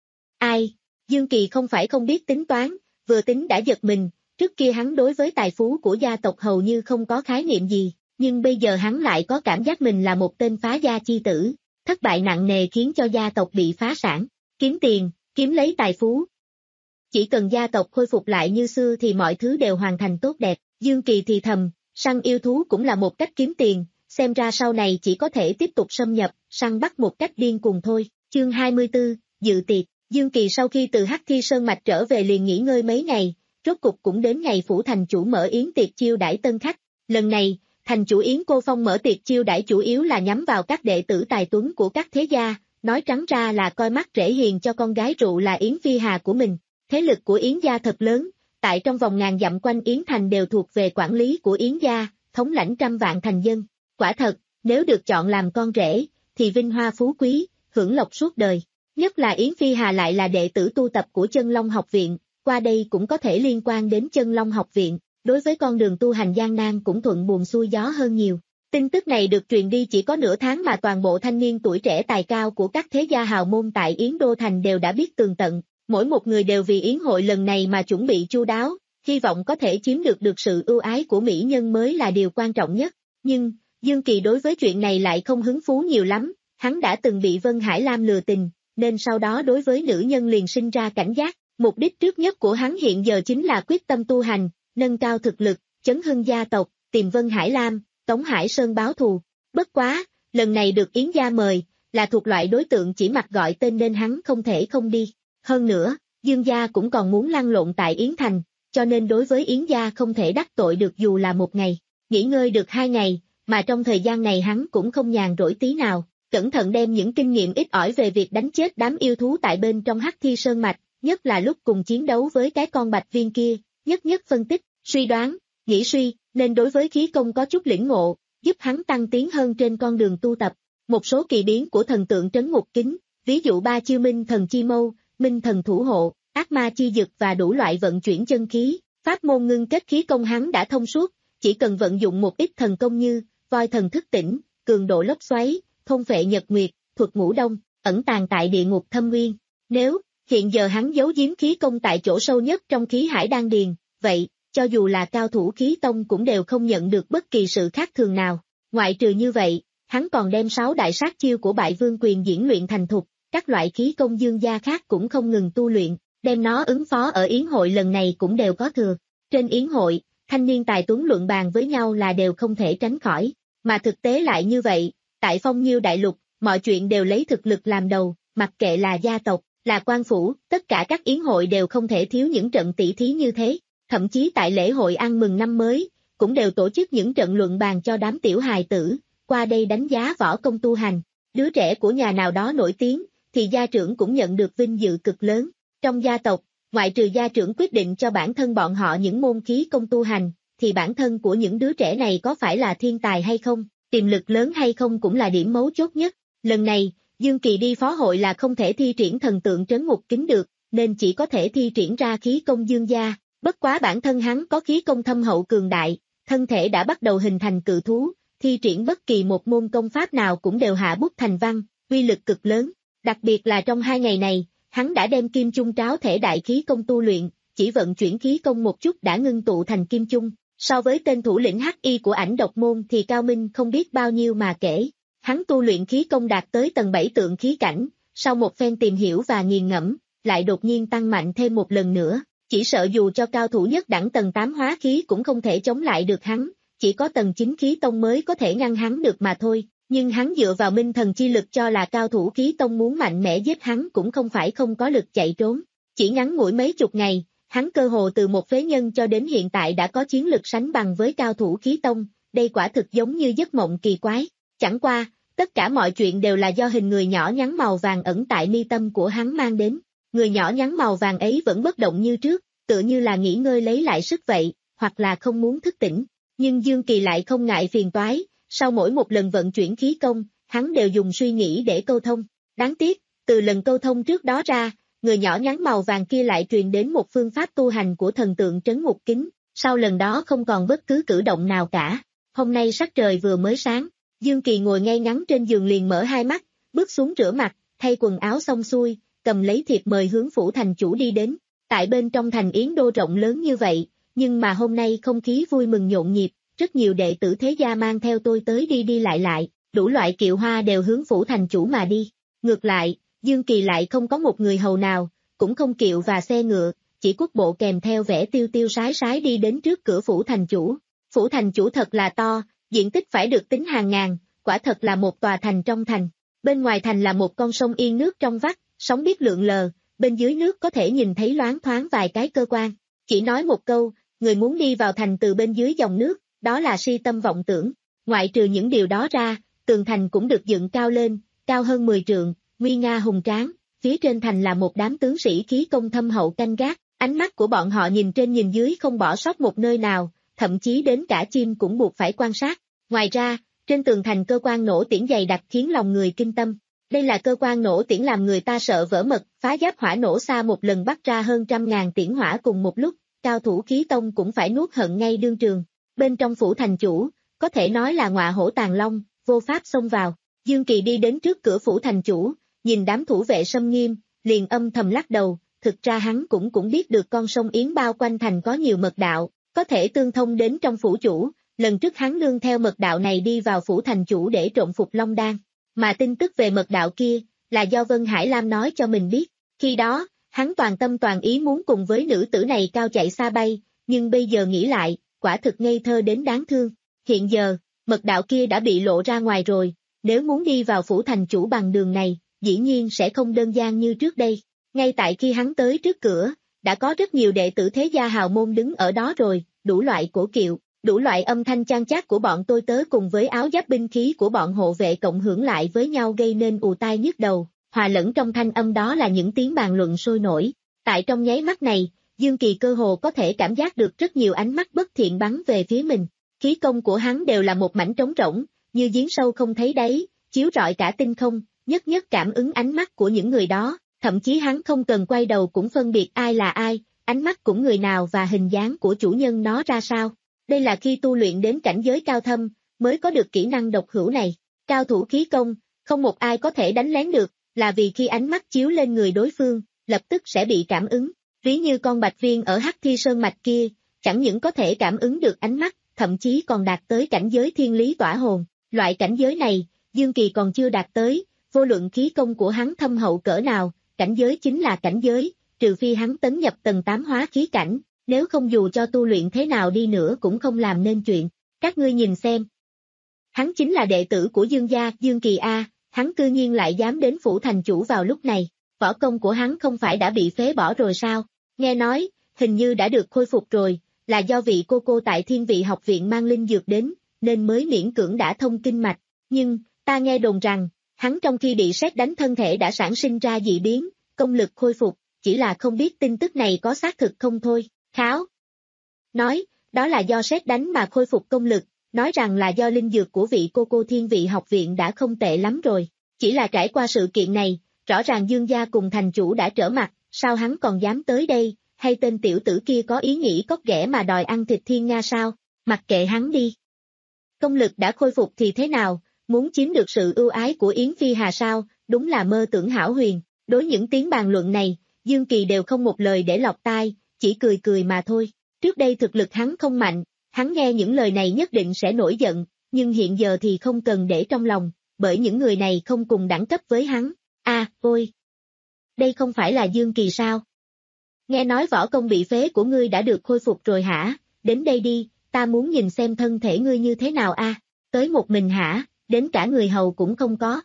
Ai? Dương Kỳ không phải không biết tính toán, vừa tính đã giật mình, trước kia hắn đối với tài phú của gia tộc hầu như không có khái niệm gì, nhưng bây giờ hắn lại có cảm giác mình là một tên phá gia chi tử, thất bại nặng nề khiến cho gia tộc bị phá sản, kiếm tiền, kiếm lấy tài phú. Chỉ cần gia tộc khôi phục lại như xưa thì mọi thứ đều hoàn thành tốt đẹp. Dương Kỳ thì thầm, săn yêu thú cũng là một cách kiếm tiền, xem ra sau này chỉ có thể tiếp tục xâm nhập, săn bắt một cách điên cuồng thôi. Chương hai mươi tư, dự tiệc. Dương Kỳ sau khi từ Hắc Thi Sơn Mạch trở về liền nghỉ ngơi mấy ngày, rốt cục cũng đến ngày phủ thành chủ mở yến tiệc chiêu đãi tân khách. Lần này, thành chủ Yến Cô Phong mở tiệc chiêu đãi chủ yếu là nhắm vào các đệ tử tài tuấn của các thế gia, nói trắng ra là coi mắt rể hiền cho con gái rượu là Yến Phi Hà của mình. Thế lực của Yến gia thật lớn, tại trong vòng ngàn dặm quanh Yến thành đều thuộc về quản lý của Yến gia, thống lãnh trăm vạn thành dân. Quả thật, nếu được chọn làm con rể, thì vinh hoa phú quý, hưởng lộc suốt đời. Nhất là Yến Phi Hà lại là đệ tử tu tập của Chân Long học viện, qua đây cũng có thể liên quan đến Chân Long học viện, đối với con đường tu hành gian nan cũng thuận buồm xuôi gió hơn nhiều. Tin tức này được truyền đi chỉ có nửa tháng mà toàn bộ thanh niên tuổi trẻ tài cao của các thế gia hào môn tại Yến Đô Thành đều đã biết tường tận, mỗi một người đều vì yến hội lần này mà chuẩn bị chu đáo, hy vọng có thể chiếm được được sự ưu ái của mỹ nhân mới là điều quan trọng nhất. Nhưng, Dương Kỳ đối với chuyện này lại không hứng thú nhiều lắm, hắn đã từng bị Vân Hải Lam lừa tình, nên sau đó đối với nữ nhân liền sinh ra cảnh giác, mục đích trước nhất của hắn hiện giờ chính là quyết tâm tu hành, nâng cao thực lực, chấn hưng gia tộc, tìm Vân Hải Lam, Tống Hải Sơn báo thù. Bất quá, lần này được Yến gia mời, là thuộc loại đối tượng chỉ mặc gọi tên nên hắn không thể không đi. Hơn nữa, Dương gia cũng còn muốn lăn lộn tại Yến Thành, cho nên đối với Yến gia không thể đắc tội được dù là một ngày. Nghỉ ngơi được hai ngày, mà trong thời gian này hắn cũng không nhàn rỗi tí nào, cẩn thận đem những kinh nghiệm ít ỏi về việc đánh chết đám yêu thú tại bên trong Hắc Thi Sơn Mạch, nhất là lúc cùng chiến đấu với cái con bạch viên kia, nhất nhất phân tích, suy đoán, nghĩ suy, nên đối với khí công có chút lĩnh ngộ, giúp hắn tăng tiến hơn trên con đường tu tập. Một số kỳ biến của thần tượng trấn ngục kính, ví dụ ba chiêu minh thần chi mâu, minh thần thủ hộ, ác ma chi dực và đủ loại vận chuyển chân khí, pháp môn ngưng kết khí công hắn đã thông suốt, chỉ cần vận dụng một ít thần công như voi thần thức tỉnh, cường độ lốc xoáy, thôn phệ nhật nguyệt, thuật ngũ đông, ẩn tàng tại địa ngục thâm nguyên. Nếu hiện giờ hắn giấu giếm khí công tại chỗ sâu nhất trong khí hải đan điền, vậy cho dù là cao thủ khí tông cũng đều không nhận được bất kỳ sự khác thường nào. Ngoại trừ như vậy, hắn còn đem sáu đại sát chiêu của Bại Vương Quyền diễn luyện thành thục, các loại khí công dương gia khác cũng không ngừng tu luyện, đem nó ứng phó ở yến hội lần này cũng đều có thừa. Trên yến hội, thanh niên tài tuấn luận bàn với nhau là đều không thể tránh khỏi, mà thực tế lại như vậy, tại Phong Nhiêu đại lục, mọi chuyện đều lấy thực lực làm đầu, mặc kệ là gia tộc, là quan phủ, tất cả các yến hội đều không thể thiếu những trận tỷ thí như thế. Thậm chí tại lễ hội ăn mừng năm mới, cũng đều tổ chức những trận luận bàn cho đám tiểu hài tử, qua đây đánh giá võ công tu hành. Đứa trẻ của nhà nào đó nổi tiếng, thì gia trưởng cũng nhận được vinh dự cực lớn. Trong gia tộc, ngoại trừ gia trưởng quyết định cho bản thân bọn họ những môn khí công tu hành, thì bản thân của những đứa trẻ này có phải là thiên tài hay không, tiềm lực lớn hay không cũng là điểm mấu chốt nhất. Lần này, Dương Kỳ đi phó hội là không thể thi triển thần tượng trấn ngục kính được, nên chỉ có thể thi triển ra khí công dương gia. Bất quá bản thân hắn có khí công thâm hậu cường đại, thân thể đã bắt đầu hình thành cự thú, thi triển bất kỳ một môn công pháp nào cũng đều hạ bút thành văn, uy lực cực lớn. Đặc biệt là trong hai ngày này, hắn đã đem kim chung tráo thể đại khí công tu luyện, chỉ vận chuyển khí công một chút đã ngưng tụ thành kim chung. So với tên thủ lĩnh hắc y của ảnh độc môn thì cao minh không biết bao nhiêu mà kể. Hắn tu luyện khí công đạt tới tầng bảy tượng khí cảnh, sau một phen tìm hiểu và nghiền ngẫm, lại đột nhiên tăng mạnh thêm một lần nữa. Chỉ sợ dù cho cao thủ nhất đẳng tầng tám hóa khí cũng không thể chống lại được hắn, chỉ có tầng chín khí tông mới có thể ngăn hắn được mà thôi. Nhưng hắn dựa vào minh thần chi lực cho là cao thủ khí tông muốn mạnh mẽ giết hắn cũng không phải không có lực chạy trốn. Chỉ ngắn ngủi mấy chục ngày, hắn cơ hồ từ một phế nhân cho đến hiện tại đã có chiến lực sánh bằng với cao thủ khí tông, đây quả thực giống như giấc mộng kỳ quái. Chẳng qua, tất cả mọi chuyện đều là do hình người nhỏ nhắn màu vàng ẩn tại mi tâm của hắn mang đến. Người nhỏ nhắn màu vàng ấy vẫn bất động như trước, tựa như là nghỉ ngơi lấy lại sức vậy, hoặc là không muốn thức tỉnh. Nhưng Dương Kỳ lại không ngại phiền toái, sau mỗi một lần vận chuyển khí công, hắn đều dùng suy nghĩ để câu thông. Đáng tiếc, từ lần câu thông trước đó ra, người nhỏ nhắn màu vàng kia lại truyền đến một phương pháp tu hành của thần tượng trấn ngục kính, sau lần đó không còn bất cứ cử động nào cả. Hôm nay sắc trời vừa mới sáng, Dương Kỳ ngồi ngay ngắn trên giường liền mở hai mắt, bước xuống rửa mặt, thay quần áo xong xuôi, cầm lấy thiệp mời hướng phủ thành chủ đi đến. Tại bên trong thành Yến Đô rộng lớn như vậy, nhưng mà hôm nay không khí vui mừng nhộn nhịp, rất nhiều đệ tử thế gia mang theo tôi tới đi đi lại lại, đủ loại kiệu hoa đều hướng phủ thành chủ mà đi. Ngược lại, Dương Kỳ lại không có một người hầu nào, cũng không kiệu và xe ngựa, chỉ quốc bộ kèm theo vẻ tiêu tiêu sái sái đi đến trước cửa phủ thành chủ. Phủ thành chủ thật là to, diện tích phải được tính hàng ngàn, quả thật là một tòa thành trong thành. Bên ngoài thành là một con sông yên nước trong vắt, sóng biết lượn lờ, bên dưới nước có thể nhìn thấy loáng thoáng vài cái cơ quan. Chỉ nói một câu, người muốn đi vào thành từ bên dưới dòng nước, đó là si tâm vọng tưởng. Ngoại trừ những điều đó ra, tường thành cũng được dựng cao lên, cao hơn mười trượng, nguy nga hùng tráng, phía trên thành là một đám tướng sĩ khí công thâm hậu canh gác, ánh mắt của bọn họ nhìn trên nhìn dưới không bỏ sót một nơi nào, thậm chí đến cả chim cũng buộc phải quan sát. Ngoài ra, trên tường thành cơ quan nổ tiễn dày đặc khiến lòng người kinh tâm. Đây là cơ quan nổ tiễn làm người ta sợ vỡ mật, phá giáp hỏa nổ xa một lần bắt ra hơn trăm ngàn tiễn hỏa cùng một lúc, cao thủ khí tông cũng phải nuốt hận ngay đương trường. Bên trong phủ thành chủ, có thể nói là ngọa hổ tàng long, vô pháp xông vào. Dương Kỳ đi đến trước cửa phủ thành chủ, nhìn đám thủ vệ xâm nghiêm, liền âm thầm lắc đầu, thực ra hắn cũng cũng biết được con sông Yến bao quanh thành có nhiều mật đạo, có thể tương thông đến trong phủ chủ, lần trước hắn nương theo mật đạo này đi vào phủ thành chủ để trộm Phục Long Đan, mà tin tức về mật đạo kia, là do Vân Hải Lam nói cho mình biết, khi đó, hắn toàn tâm toàn ý muốn cùng với nữ tử này cao chạy xa bay, nhưng bây giờ nghĩ lại, quả thực ngây thơ đến đáng thương, hiện giờ, mật đạo kia đã bị lộ ra ngoài rồi, nếu muốn đi vào phủ thành chủ bằng đường này, dĩ nhiên sẽ không đơn giản như trước đây. Ngay tại khi hắn tới trước cửa, đã có rất nhiều đệ tử thế gia hào môn đứng ở đó rồi, đủ loại cổ kiệu, đủ loại âm thanh chan chát của bọn tôi tớ cùng với áo giáp binh khí của bọn hộ vệ cộng hưởng lại với nhau gây nên ù tai nhức đầu, hòa lẫn trong thanh âm đó là những tiếng bàn luận sôi nổi. Tại trong nháy mắt này, Dương Kỳ cơ hồ có thể cảm giác được rất nhiều ánh mắt bất thiện bắn về phía mình. Khí công của hắn đều là một mảnh trống rỗng, như giếng sâu không thấy đáy, chiếu rọi cả tinh không, nhất nhất cảm ứng ánh mắt của những người đó, thậm chí hắn không cần quay đầu cũng phân biệt ai là ai, ánh mắt cũng người nào và hình dáng của chủ nhân nó ra sao. Đây là khi tu luyện đến cảnh giới cao thâm, mới có được kỹ năng độc hữu này. Cao thủ khí công, không một ai có thể đánh lén được, là vì khi ánh mắt chiếu lên người đối phương, lập tức sẽ bị cảm ứng. Ví như con bạch viên ở Hắc Thi Sơn Mạch kia, chẳng những có thể cảm ứng được ánh mắt, thậm chí còn đạt tới cảnh giới thiên lý tỏa hồn. Loại cảnh giới này, Dương Kỳ còn chưa đạt tới, vô luận khí công của hắn thâm hậu cỡ nào, cảnh giới chính là cảnh giới, trừ phi hắn tấn nhập tầng tám hóa khí cảnh, nếu không dù cho tu luyện thế nào đi nữa cũng không làm nên chuyện. Các ngươi nhìn xem. Hắn chính là đệ tử của Dương gia, Dương Kỳ A, hắn cư nhiên lại dám đến phủ thành chủ vào lúc này, võ công của hắn không phải đã bị phế bỏ rồi sao? Nghe nói, hình như đã được khôi phục rồi, là do vị cô cô tại Thiên Vị học viện mang linh dược đến, nên mới miễn cưỡng đã thông kinh mạch, nhưng, ta nghe đồn rằng, hắn trong khi bị sét đánh thân thể đã sản sinh ra dị biến, công lực khôi phục, chỉ là không biết tin tức này có xác thực không thôi. Kháo nói, đó là do sét đánh mà khôi phục công lực, nói rằng là do linh dược của vị cô cô Thiên Vị học viện đã không tệ lắm rồi, chỉ là trải qua sự kiện này, rõ ràng Dương gia cùng thành chủ đã trở mặt, sao hắn còn dám tới đây, hay tên tiểu tử kia có ý nghĩ cóc ghẻ mà đòi ăn thịt thiên nga sao, mặc kệ hắn đi. Công lực đã khôi phục thì thế nào, muốn chiếm được sự ưu ái của Yến Phi Hà sao, đúng là mơ tưởng hão huyền. Đối những tiếng bàn luận này, Dương Kỳ đều không một lời để lọt tai, chỉ cười cười mà thôi. Trước đây thực lực hắn không mạnh, hắn nghe những lời này nhất định sẽ nổi giận, nhưng hiện giờ thì không cần để trong lòng, bởi những người này không cùng đẳng cấp với hắn. À, ôi! Đây không phải là Dương Kỳ sao? Nghe nói võ công bị phế của ngươi đã được khôi phục rồi hả? Đến đây đi, ta muốn nhìn xem thân thể ngươi như thế nào a. À? Tới một mình hả? Đến cả người hầu cũng không có.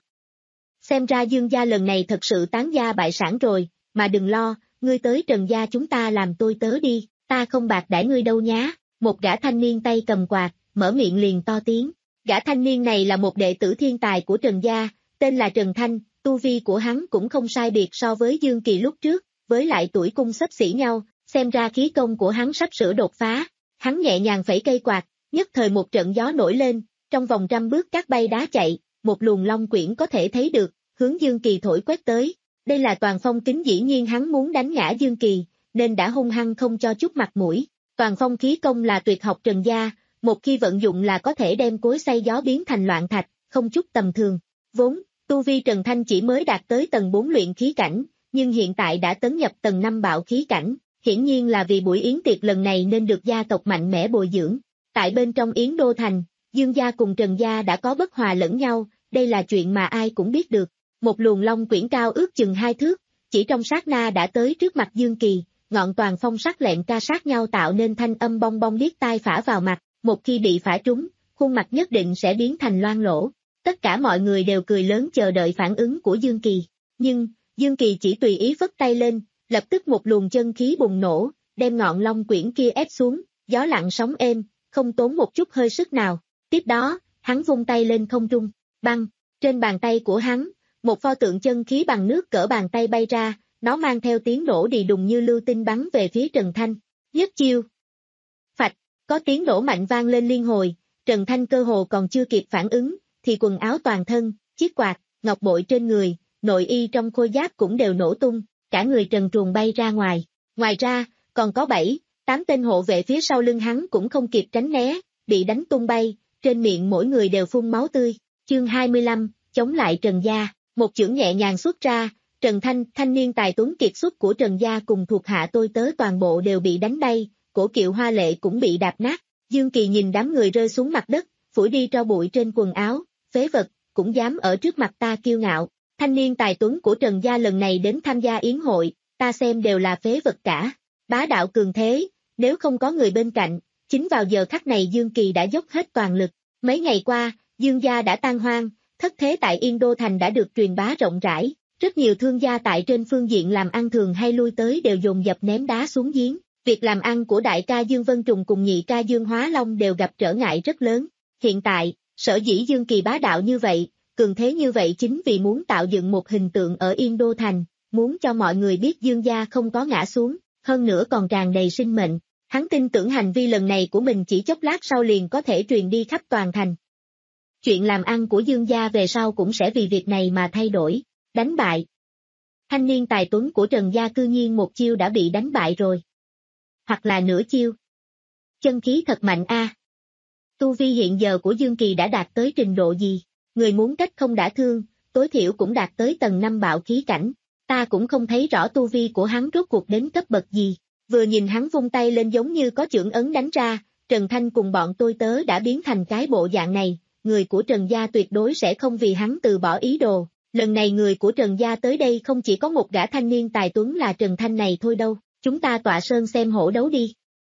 Xem ra Dương gia lần này thật sự tán gia bại sản rồi, mà đừng lo, ngươi tới Trần gia chúng ta làm tôi tớ đi, ta không bạc đãi ngươi đâu nhá. Một gã thanh niên tay cầm quạt, mở miệng liền to tiếng. Gã thanh niên này là một đệ tử thiên tài của Trần gia, tên là Trần Thanh, tu vi của hắn cũng không sai biệt so với Dương Kỳ lúc trước, với lại tuổi cung xấp xỉ nhau, xem ra khí công của hắn sắp sửa đột phá. Hắn nhẹ nhàng phẩy cây quạt, nhất thời một trận gió nổi lên, trong vòng trăm bước cát bay đá chạy, một luồng long quyển có thể thấy được, hướng Dương Kỳ thổi quét tới. Đây là Toàn Phong kính, dĩ nhiên hắn muốn đánh ngã Dương Kỳ, nên đã hung hăng không cho chút mặt mũi. Toàn Phong khí công là tuyệt học Trần gia, một khi vận dụng là có thể đem cối xay gió biến thành loạn thạch, không chút tầm thường. Vốn, tu vi Trần Thanh chỉ mới đạt tới tầng bốn luyện khí cảnh, nhưng hiện tại đã tấn nhập tầng năm bạo khí cảnh, hiển nhiên là vì buổi yến tiệc lần này nên được gia tộc mạnh mẽ bồi dưỡng. Tại bên trong Yến Đô Thành, Dương gia cùng Trần gia đã có bất hòa lẫn nhau, đây là chuyện mà ai cũng biết được. Một luồng long quyển cao ước chừng hai thước, chỉ trong sát na đã tới trước mặt Dương Kỳ, ngọn toàn phong sắc lẹm ca sát nhau tạo nên thanh âm bong bong điếc tai phả vào mặt, một khi bị phả trúng, khuôn mặt nhất định sẽ biến thành loang lỗ. Tất cả mọi người đều cười lớn chờ đợi phản ứng của Dương Kỳ, nhưng, Dương Kỳ chỉ tùy ý phất tay lên, lập tức một luồng chân khí bùng nổ, đem ngọn long quyển kia ép xuống, gió lặng sóng êm, không tốn một chút hơi sức nào. Tiếp đó, hắn vung tay lên không trung, băng, trên bàn tay của hắn, một pho tượng chân khí bằng nước cỡ bàn tay bay ra, nó mang theo tiếng nổ đì đùng như lưu tinh bắn về phía Trần Thanh. Nhất chiêu. Phạch, có tiếng nổ mạnh vang lên liên hồi, Trần Thanh cơ hồ còn chưa kịp phản ứng, thì quần áo toàn thân, chiếc quạt, ngọc bội trên người, nội y trong khôi giáp cũng đều nổ tung, cả người trần truồng bay ra ngoài. Ngoài ra, còn có bảy, tám tên hộ vệ phía sau lưng hắn cũng không kịp tránh né, bị đánh tung bay, trên miệng mỗi người đều phun máu tươi. Chương hai mươi lăm, chống lại Trần gia. Một chưởng nhẹ nhàng xuất ra, Trần Thanh, thanh niên tài tuấn kiệt xuất của Trần gia cùng thuộc hạ tôi tớ toàn bộ đều bị đánh bay, cổ kiệu hoa lệ cũng bị đạp nát. Dương Kỳ nhìn đám người rơi xuống mặt đất, phủi đi tro bụi trên quần áo, phế vật, cũng dám ở trước mặt ta kiêu ngạo. Thanh niên tài tuấn của Trần gia lần này đến tham gia yến hội, ta xem đều là phế vật cả. Bá đạo cường thế, nếu không có người bên cạnh, chính vào giờ khắc này Dương Kỳ đã dốc hết toàn lực. Mấy ngày qua, Dương gia đã tan hoang, thất thế tại Yên Đô Thành đã được truyền bá rộng rãi, rất nhiều thương gia tại trên phương diện làm ăn thường hay lui tới đều dồn dập ném đá xuống giếng. Việc làm ăn của đại ca Dương Vân Trùng cùng nhị ca Dương Hóa Long đều gặp trở ngại rất lớn. Hiện tại, sở dĩ Dương Kỳ bá đạo như vậy, cường thế như vậy chính vì muốn tạo dựng một hình tượng ở Yên Đô Thành, muốn cho mọi người biết Dương gia không có ngã xuống, hơn nữa còn tràn đầy sinh mệnh. Hắn tin tưởng hành vi lần này của mình chỉ chốc lát sau liền có thể truyền đi khắp toàn thành. Chuyện làm ăn của Dương gia về sau cũng sẽ vì việc này mà thay đổi. Đánh bại. Thanh niên tài tuấn của Trần gia cư nhiên một chiêu đã bị đánh bại rồi. Hoặc là nửa chiêu. Chân khí thật mạnh a. À. Tu vi hiện giờ của Dương Kỳ đã đạt tới trình độ gì? Người muốn cách không đả thương, tối thiểu cũng đạt tới tầng năm bạo khí cảnh. Ta cũng không thấy rõ tu vi của hắn rốt cuộc đến cấp bậc gì. Vừa nhìn hắn vung tay lên giống như có chưởng ấn đánh ra, Trần Thanh cùng bọn tôi tớ đã biến thành cái bộ dạng này. Người của Trần gia tuyệt đối sẽ không vì hắn từ bỏ ý đồ. Lần này người của Trần gia tới đây không chỉ có một gã thanh niên tài tuấn là Trần Thanh này thôi đâu, chúng ta tọa sơn xem hổ đấu đi.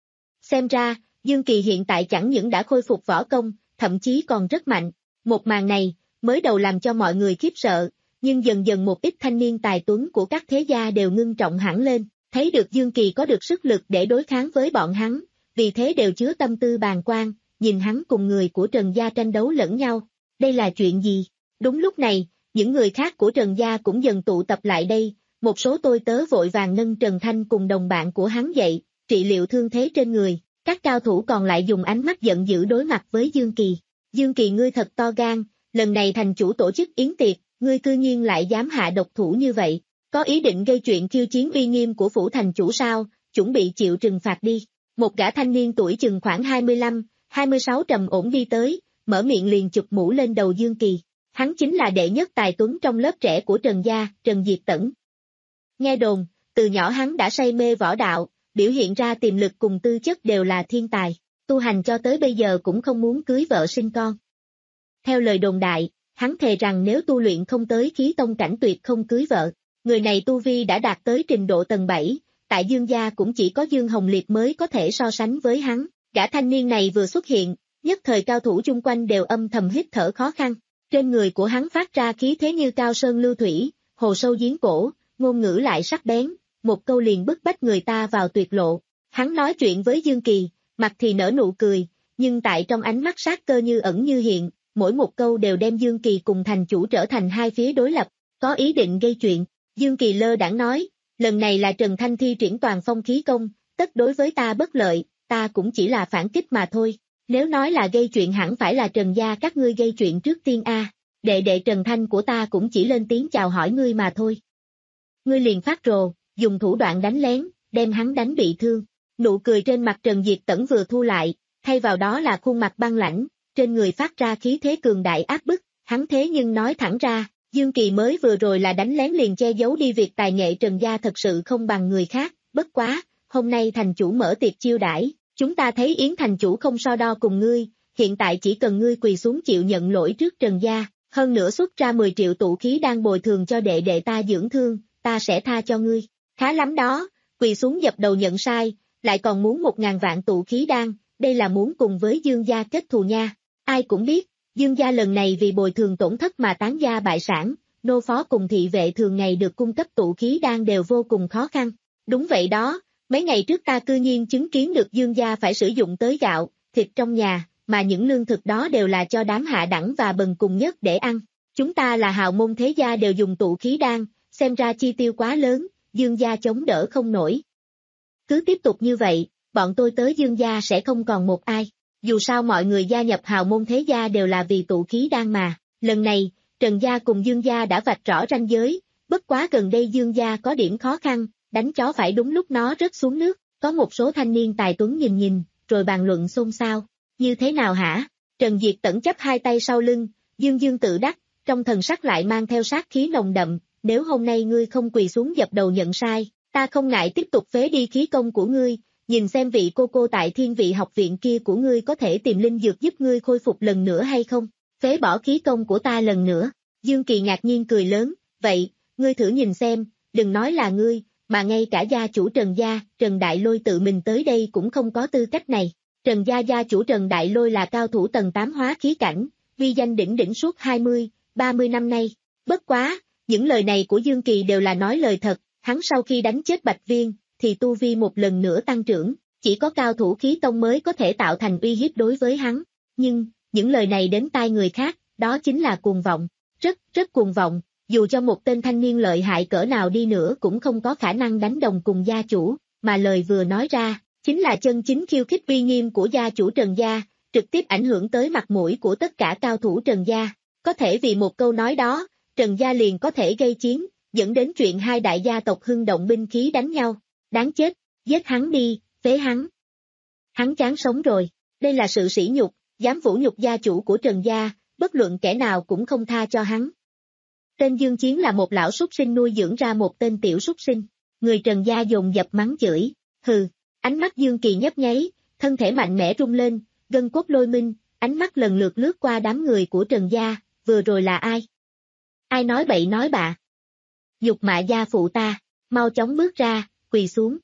Xem ra, Dương Kỳ hiện tại chẳng những đã khôi phục võ công, thậm chí còn rất mạnh. Một màn này, mới đầu làm cho mọi người khiếp sợ, nhưng dần dần một ít thanh niên tài tuấn của các thế gia đều ngưng trọng hẳn lên, thấy được Dương Kỳ có được sức lực để đối kháng với bọn hắn, vì thế đều chứa tâm tư bàng quan, nhìn hắn cùng người của Trần gia tranh đấu lẫn nhau. Đây là chuyện gì? Đúng lúc này, những người khác của Trần gia cũng dần tụ tập lại đây, một số tôi tớ vội vàng nâng Trần Thanh cùng đồng bạn của hắn dậy, trị liệu thương thế trên người, các cao thủ còn lại dùng ánh mắt giận dữ đối mặt với Dương Kỳ. Dương Kỳ ngươi thật to gan, lần này thành chủ tổ chức yến tiệc, ngươi cư nhiên lại dám hạ độc thủ như vậy, có ý định gây chuyện khiêu chiến uy nghiêm của phủ thành chủ sao? chuẩn bị chịu trừng phạt đi. Một gã thanh niên tuổi chừng khoảng hai mươi lăm, hai mươi sáu trầm ổn đi tới, mở miệng liền chụp mũ lên đầu Dương Kỳ. Hắn chính là đệ nhất tài tuấn trong lớp trẻ của Trần gia, Trần Diệt Tẩn. Nghe đồn, từ nhỏ hắn đã say mê võ đạo, biểu hiện ra tiềm lực cùng tư chất đều là thiên tài, tu hành cho tới bây giờ cũng không muốn cưới vợ sinh con. Theo lời đồn đại, hắn thề rằng nếu tu luyện không tới khí tông cảnh tuyệt không cưới vợ. Người này tu vi đã đạt tới trình độ tầng bảy, tại Dương gia cũng chỉ có Dương Hồng Liệt mới có thể so sánh với hắn. Gã thanh niên này vừa xuất hiện, nhất thời cao thủ chung quanh đều âm thầm hít thở khó khăn. Trên người của hắn phát ra khí thế như cao sơn lưu thủy, hồ sâu giếng cổ, ngôn ngữ lại sắc bén, một câu liền bức bách người ta vào tuyệt lộ. Hắn nói chuyện với Dương Kỳ, mặt thì nở nụ cười, nhưng tại trong ánh mắt sát cơ như ẩn như hiện, mỗi một câu đều đem Dương Kỳ cùng thành chủ trở thành hai phía đối lập, có ý định gây chuyện. Dương Kỳ lơ đãng nói, lần này là Trần Thanh thi triển toàn phong khí công, tất đối với ta bất lợi, ta cũng chỉ là phản kích mà thôi. Nếu nói là gây chuyện hẳn phải là Trần gia các ngươi gây chuyện trước tiên a. Đệ đệ Trần Thanh của ta cũng chỉ lên tiếng chào hỏi ngươi mà thôi. Ngươi liền phát rồ, dùng thủ đoạn đánh lén, đem hắn đánh bị thương. Nụ cười trên mặt Trần Diệt Tẩn vừa thu lại, thay vào đó là khuôn mặt băng lãnh, trên người phát ra khí thế cường đại áp bức, hắn thế nhưng nói thẳng ra, Dương Kỳ mới vừa rồi là đánh lén liền che giấu đi việc tài nghệ Trần gia thật sự không bằng người khác, bất quá, hôm nay thành chủ mở tiệc chiêu đãi, chúng ta thấy Yến thành chủ không so đo cùng ngươi, hiện tại chỉ cần ngươi quỳ xuống chịu nhận lỗi trước Trần gia, hơn nữa xuất ra mười triệu tụ khí đang bồi thường cho đệ đệ ta dưỡng thương, ta sẽ tha cho ngươi. Khá lắm đó, quỳ xuống dập đầu nhận sai, lại còn muốn một ngàn vạn tụ khí đan, đây là muốn cùng với Dương gia kết thù nha. Ai cũng biết, Dương gia lần này vì bồi thường tổn thất mà tán gia bại sản, nô phó cùng thị vệ thường ngày được cung cấp tụ khí đan đều vô cùng khó khăn. Đúng vậy đó, mấy ngày trước ta cư nhiên chứng kiến được Dương gia phải sử dụng tới gạo, thịt trong nhà, mà những lương thực đó đều là cho đám hạ đẳng và bần cùng nhất để ăn. Chúng ta là hào môn thế gia đều dùng tụ khí đan, xem ra chi tiêu quá lớn, Dương gia chống đỡ không nổi. Cứ tiếp tục như vậy, bọn tôi tới Dương gia sẽ không còn một ai. Dù sao mọi người gia nhập hào môn thế gia đều là vì tụ khí đan mà. Lần này, Trần gia cùng Dương gia đã vạch rõ ranh giới, bất quá gần đây Dương gia có điểm khó khăn, đánh chó phải đúng lúc nó rớt xuống nước. Có một số thanh niên tài tuấn nhìn nhìn, rồi bàn luận xôn xao. Như thế nào hả? Trần Diệt Tẩn chắp hai tay sau lưng, dương dương tự đắc, trong thần sắc lại mang theo sát khí nồng đậm. Nếu hôm nay ngươi không quỳ xuống dập đầu nhận sai, ta không ngại tiếp tục phế đi khí công của ngươi, nhìn xem vị cô cô tại thiên vị học viện kia của ngươi có thể tìm linh dược giúp ngươi khôi phục lần nữa hay không, phế bỏ khí công của ta lần nữa. Dương Kỳ ngạc nhiên cười lớn, vậy, ngươi thử nhìn xem, đừng nói là ngươi, mà ngay cả gia chủ Trần gia, Trần Đại Lôi tự mình tới đây cũng không có tư cách này. Trần gia gia chủ Trần Đại Lôi là cao thủ tầng tám hóa khí cảnh, uy danh đỉnh đỉnh suốt hai mươi, ba mươi năm nay. Bất quá, những lời này của Dương Kỳ đều là nói lời thật, hắn sau khi đánh chết Bạch Viên, thì tu vi một lần nữa tăng trưởng, chỉ có cao thủ khí tông mới có thể tạo thành uy hiếp đối với hắn. Nhưng, những lời này đến tai người khác, đó chính là cuồng vọng, rất, rất cuồng vọng, dù cho một tên thanh niên lợi hại cỡ nào đi nữa cũng không có khả năng đánh đồng cùng gia chủ, mà lời vừa nói ra, chính là chân chính khiêu khích uy nghiêm của gia chủ Trần gia, trực tiếp ảnh hưởng tới mặt mũi của tất cả cao thủ Trần gia. Có thể vì một câu nói đó, Trần gia liền có thể gây chiến, dẫn đến chuyện hai đại gia tộc hưng động binh khí đánh nhau. Đáng chết, giết hắn đi, phế hắn. Hắn chán sống rồi, đây là sự sỉ nhục, dám vũ nhục gia chủ của Trần gia, bất luận kẻ nào cũng không tha cho hắn. Tên Dương Chiến là một lão súc sinh nuôi dưỡng ra một tên tiểu súc sinh, người Trần gia dồn dập mắng chửi, hừ, ánh mắt Dương Kỳ nhấp nháy, thân thể mạnh mẽ rung lên, gân cốt lôi minh, ánh mắt lần lượt lướt qua đám người của Trần gia, vừa rồi là ai? Ai nói bậy nói bạ? Nhục mạ gia phụ ta, mau chóng bước ra, quỳ xuống.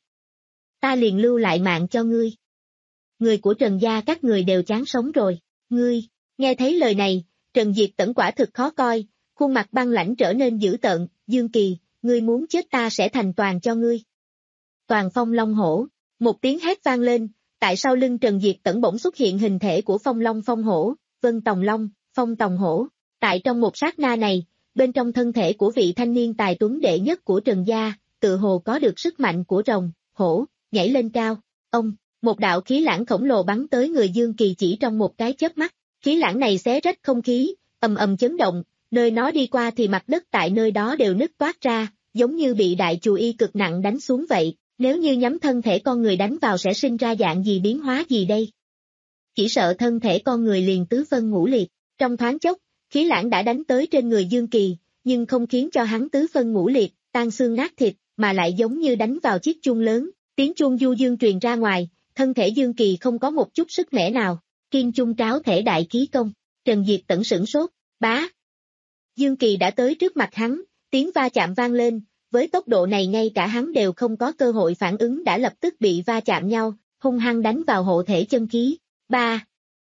Ta liền lưu lại mạng cho ngươi. Người của Trần gia các người đều chán sống rồi, ngươi, nghe thấy lời này, Trần Diệt Tẩn quả thực khó coi, khuôn mặt băng lãnh trở nên dữ tợn, Dương Kỳ, ngươi muốn chết ta sẽ thành toàn cho ngươi. Toàn phong long hổ, một tiếng hét vang lên, tại sau lưng Trần Diệt Tẩn bỗng xuất hiện hình thể của phong long phong hổ, vân tòng long, phong tòng hổ, tại trong một sát na này, bên trong thân thể của vị thanh niên tài tuấn đệ nhất của Trần gia, tự hồ có được sức mạnh của rồng, hổ, nhảy lên cao, ông, một đạo khí lãng khổng lồ bắn tới người Dương Kỳ chỉ trong một cái chớp mắt, khí lãng này xé rách không khí, ầm ầm chấn động, nơi nó đi qua thì mặt đất tại nơi đó đều nứt toát ra, giống như bị đại chù y cực nặng đánh xuống vậy, Nếu như nhắm thân thể con người đánh vào sẽ sinh ra dạng gì biến hóa gì đây? Chỉ sợ thân thể con người liền tứ phân ngũ liệt, trong thoáng chốc, khí lãng đã đánh tới trên người Dương Kỳ, nhưng không khiến cho hắn tứ phân ngũ liệt, tan xương nát thịt, mà lại giống như đánh vào chiếc chuông lớn, tiếng chuông du dương truyền ra ngoài, thân thể Dương Kỳ không có một chút sức mẻ nào, kim chung tráo thể đại khí công, Trần Diệt Tẩn sửng sốt, bá. Dương Kỳ đã tới trước mặt hắn, tiếng va chạm vang lên, với tốc độ này ngay cả hắn đều không có cơ hội phản ứng đã lập tức bị va chạm nhau, hung hăng đánh vào hộ thể chân khí, ba.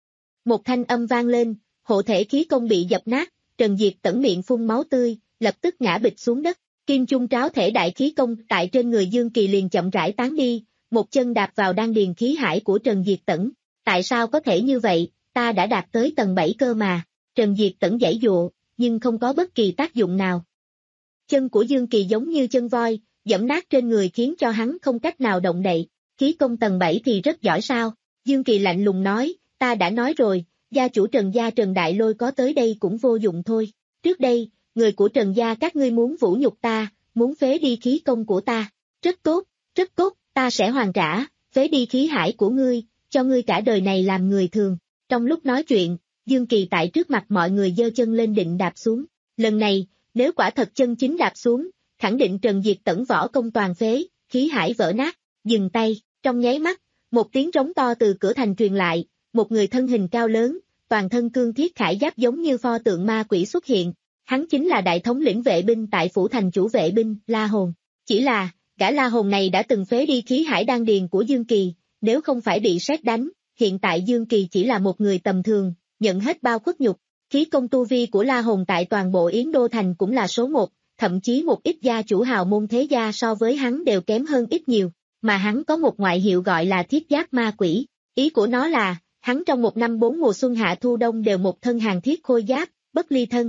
Một thanh âm vang lên, hộ thể khí công bị dập nát, Trần Diệt Tẩn miệng phun máu tươi, lập tức ngã bịch xuống đất. Kim chung tráo thể đại khí công tại trên người Dương Kỳ liền chậm rãi tán đi, một chân đạp vào đan điền khí hải của Trần Diệt Tẩn. Tại sao có thể như vậy, ta đã đạt tới tầng bảy cơ mà. Trần Diệt Tẩn giãy giụa, nhưng không có bất kỳ tác dụng nào. Chân của Dương Kỳ giống như chân voi, giẫm nát trên người khiến cho hắn không cách nào động đậy. Khí công tầng bảy thì rất giỏi sao? Dương Kỳ lạnh lùng nói, ta đã nói rồi, gia chủ Trần gia Trần Đại Lôi có tới đây cũng vô dụng thôi. Trước đây, người của Trần gia các ngươi muốn vũ nhục ta, muốn phế đi khí công của ta. Rất tốt, rất tốt, ta sẽ hoàn trả, phế đi khí hải của ngươi, cho ngươi cả đời này làm người thường. Trong lúc nói chuyện, Dương Kỳ tại trước mặt mọi người giơ chân lên định đạp xuống. Lần này, nếu quả thật chân chính đạp xuống, khẳng định Trần Diệt Tẩn võ công toàn phế, khí hải vỡ nát, dừng tay, trong nháy mắt, một tiếng trống to từ cửa thành truyền lại, một người thân hình cao lớn, toàn thân cương thiết khải giáp giống như pho tượng ma quỷ xuất hiện. Hắn chính là đại thống lĩnh vệ binh tại phủ thành chủ vệ binh, La Hồn. Chỉ là, gã La Hồn này đã từng phế đi khí hải đan điền của Dương Kỳ, nếu không phải bị sét đánh, hiện tại Dương Kỳ chỉ là một người tầm thường, nhận hết bao khuất nhục. Khí công tu vi của La Hồn tại toàn bộ Yến Đô Thành cũng là số một, thậm chí một ít gia chủ hào môn thế gia so với hắn đều kém hơn ít nhiều, mà hắn có một ngoại hiệu gọi là thiết giáp ma quỷ. Ý của nó là, hắn trong một năm bốn mùa xuân hạ thu đông đều một thân hàng thiết khôi giáp, bất ly thân.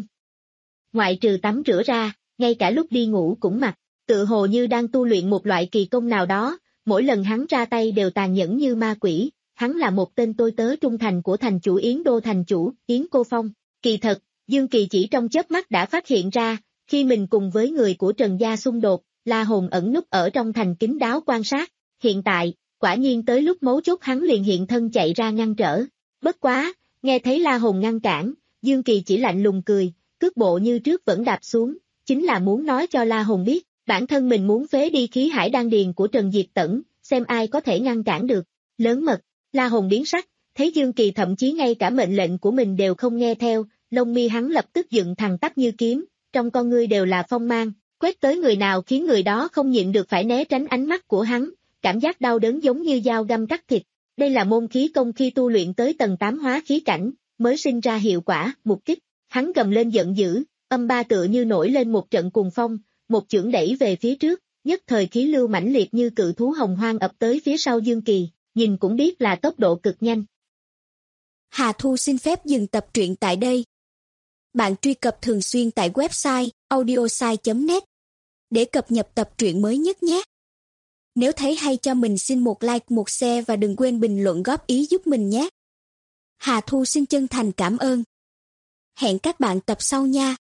Ngoại trừ tắm rửa ra, ngay cả lúc đi ngủ cũng mặc, tự hồ như đang tu luyện một loại kỳ công nào đó, mỗi lần hắn ra tay đều tàn nhẫn như ma quỷ, hắn là một tên tôi tớ trung thành của thành chủ Yến Đô thành chủ, Yến Cô Phong. Kỳ thật, Dương Kỳ chỉ trong chớp mắt đã phát hiện ra, khi mình cùng với người của Trần gia xung đột, La Hồn ẩn núp ở trong thành kín đáo quan sát, hiện tại, quả nhiên tới lúc mấu chốt hắn liền hiện thân chạy ra ngăn trở. Bất quá, nghe thấy La Hồn ngăn cản, Dương Kỳ chỉ lạnh lùng cười, cước bộ như trước vẫn đạp xuống, chính là muốn nói cho La Hồn biết, bản thân mình muốn phế đi khí hải đan điền của Trần Diệt Tẩn, xem ai có thể ngăn cản được. Lớn mật, La Hồn biến sắc, thấy Dương Kỳ thậm chí ngay cả mệnh lệnh của mình đều không nghe theo, lông mi hắn lập tức dựng thẳng tắp như kiếm, trong con ngươi đều là phong mang, quét tới người nào khiến người đó không nhịn được phải né tránh ánh mắt của hắn, cảm giác đau đớn giống như dao găm cắt thịt. Đây là môn khí công khi tu luyện tới tầng tám hóa khí cảnh, mới sinh ra hiệu quả, mục kích. Hắn gầm lên giận dữ, âm ba tựa như nổi lên một trận cuồng phong, một chưởng đẩy về phía trước, nhất thời khí lưu mãnh liệt như cự thú hồng hoang ập tới phía sau Dương Kỳ, nhìn cũng biết là tốc độ cực nhanh. Hà Thu xin phép dừng tập truyện tại đây. Bạn truy cập thường xuyên tại website audiosai chấm net để cập nhật tập truyện mới nhất nhé. Nếu thấy hay cho mình xin một like, một share và đừng quên bình luận góp ý giúp mình nhé. Hà Thu xin chân thành cảm ơn. Hẹn các bạn tập sau nha.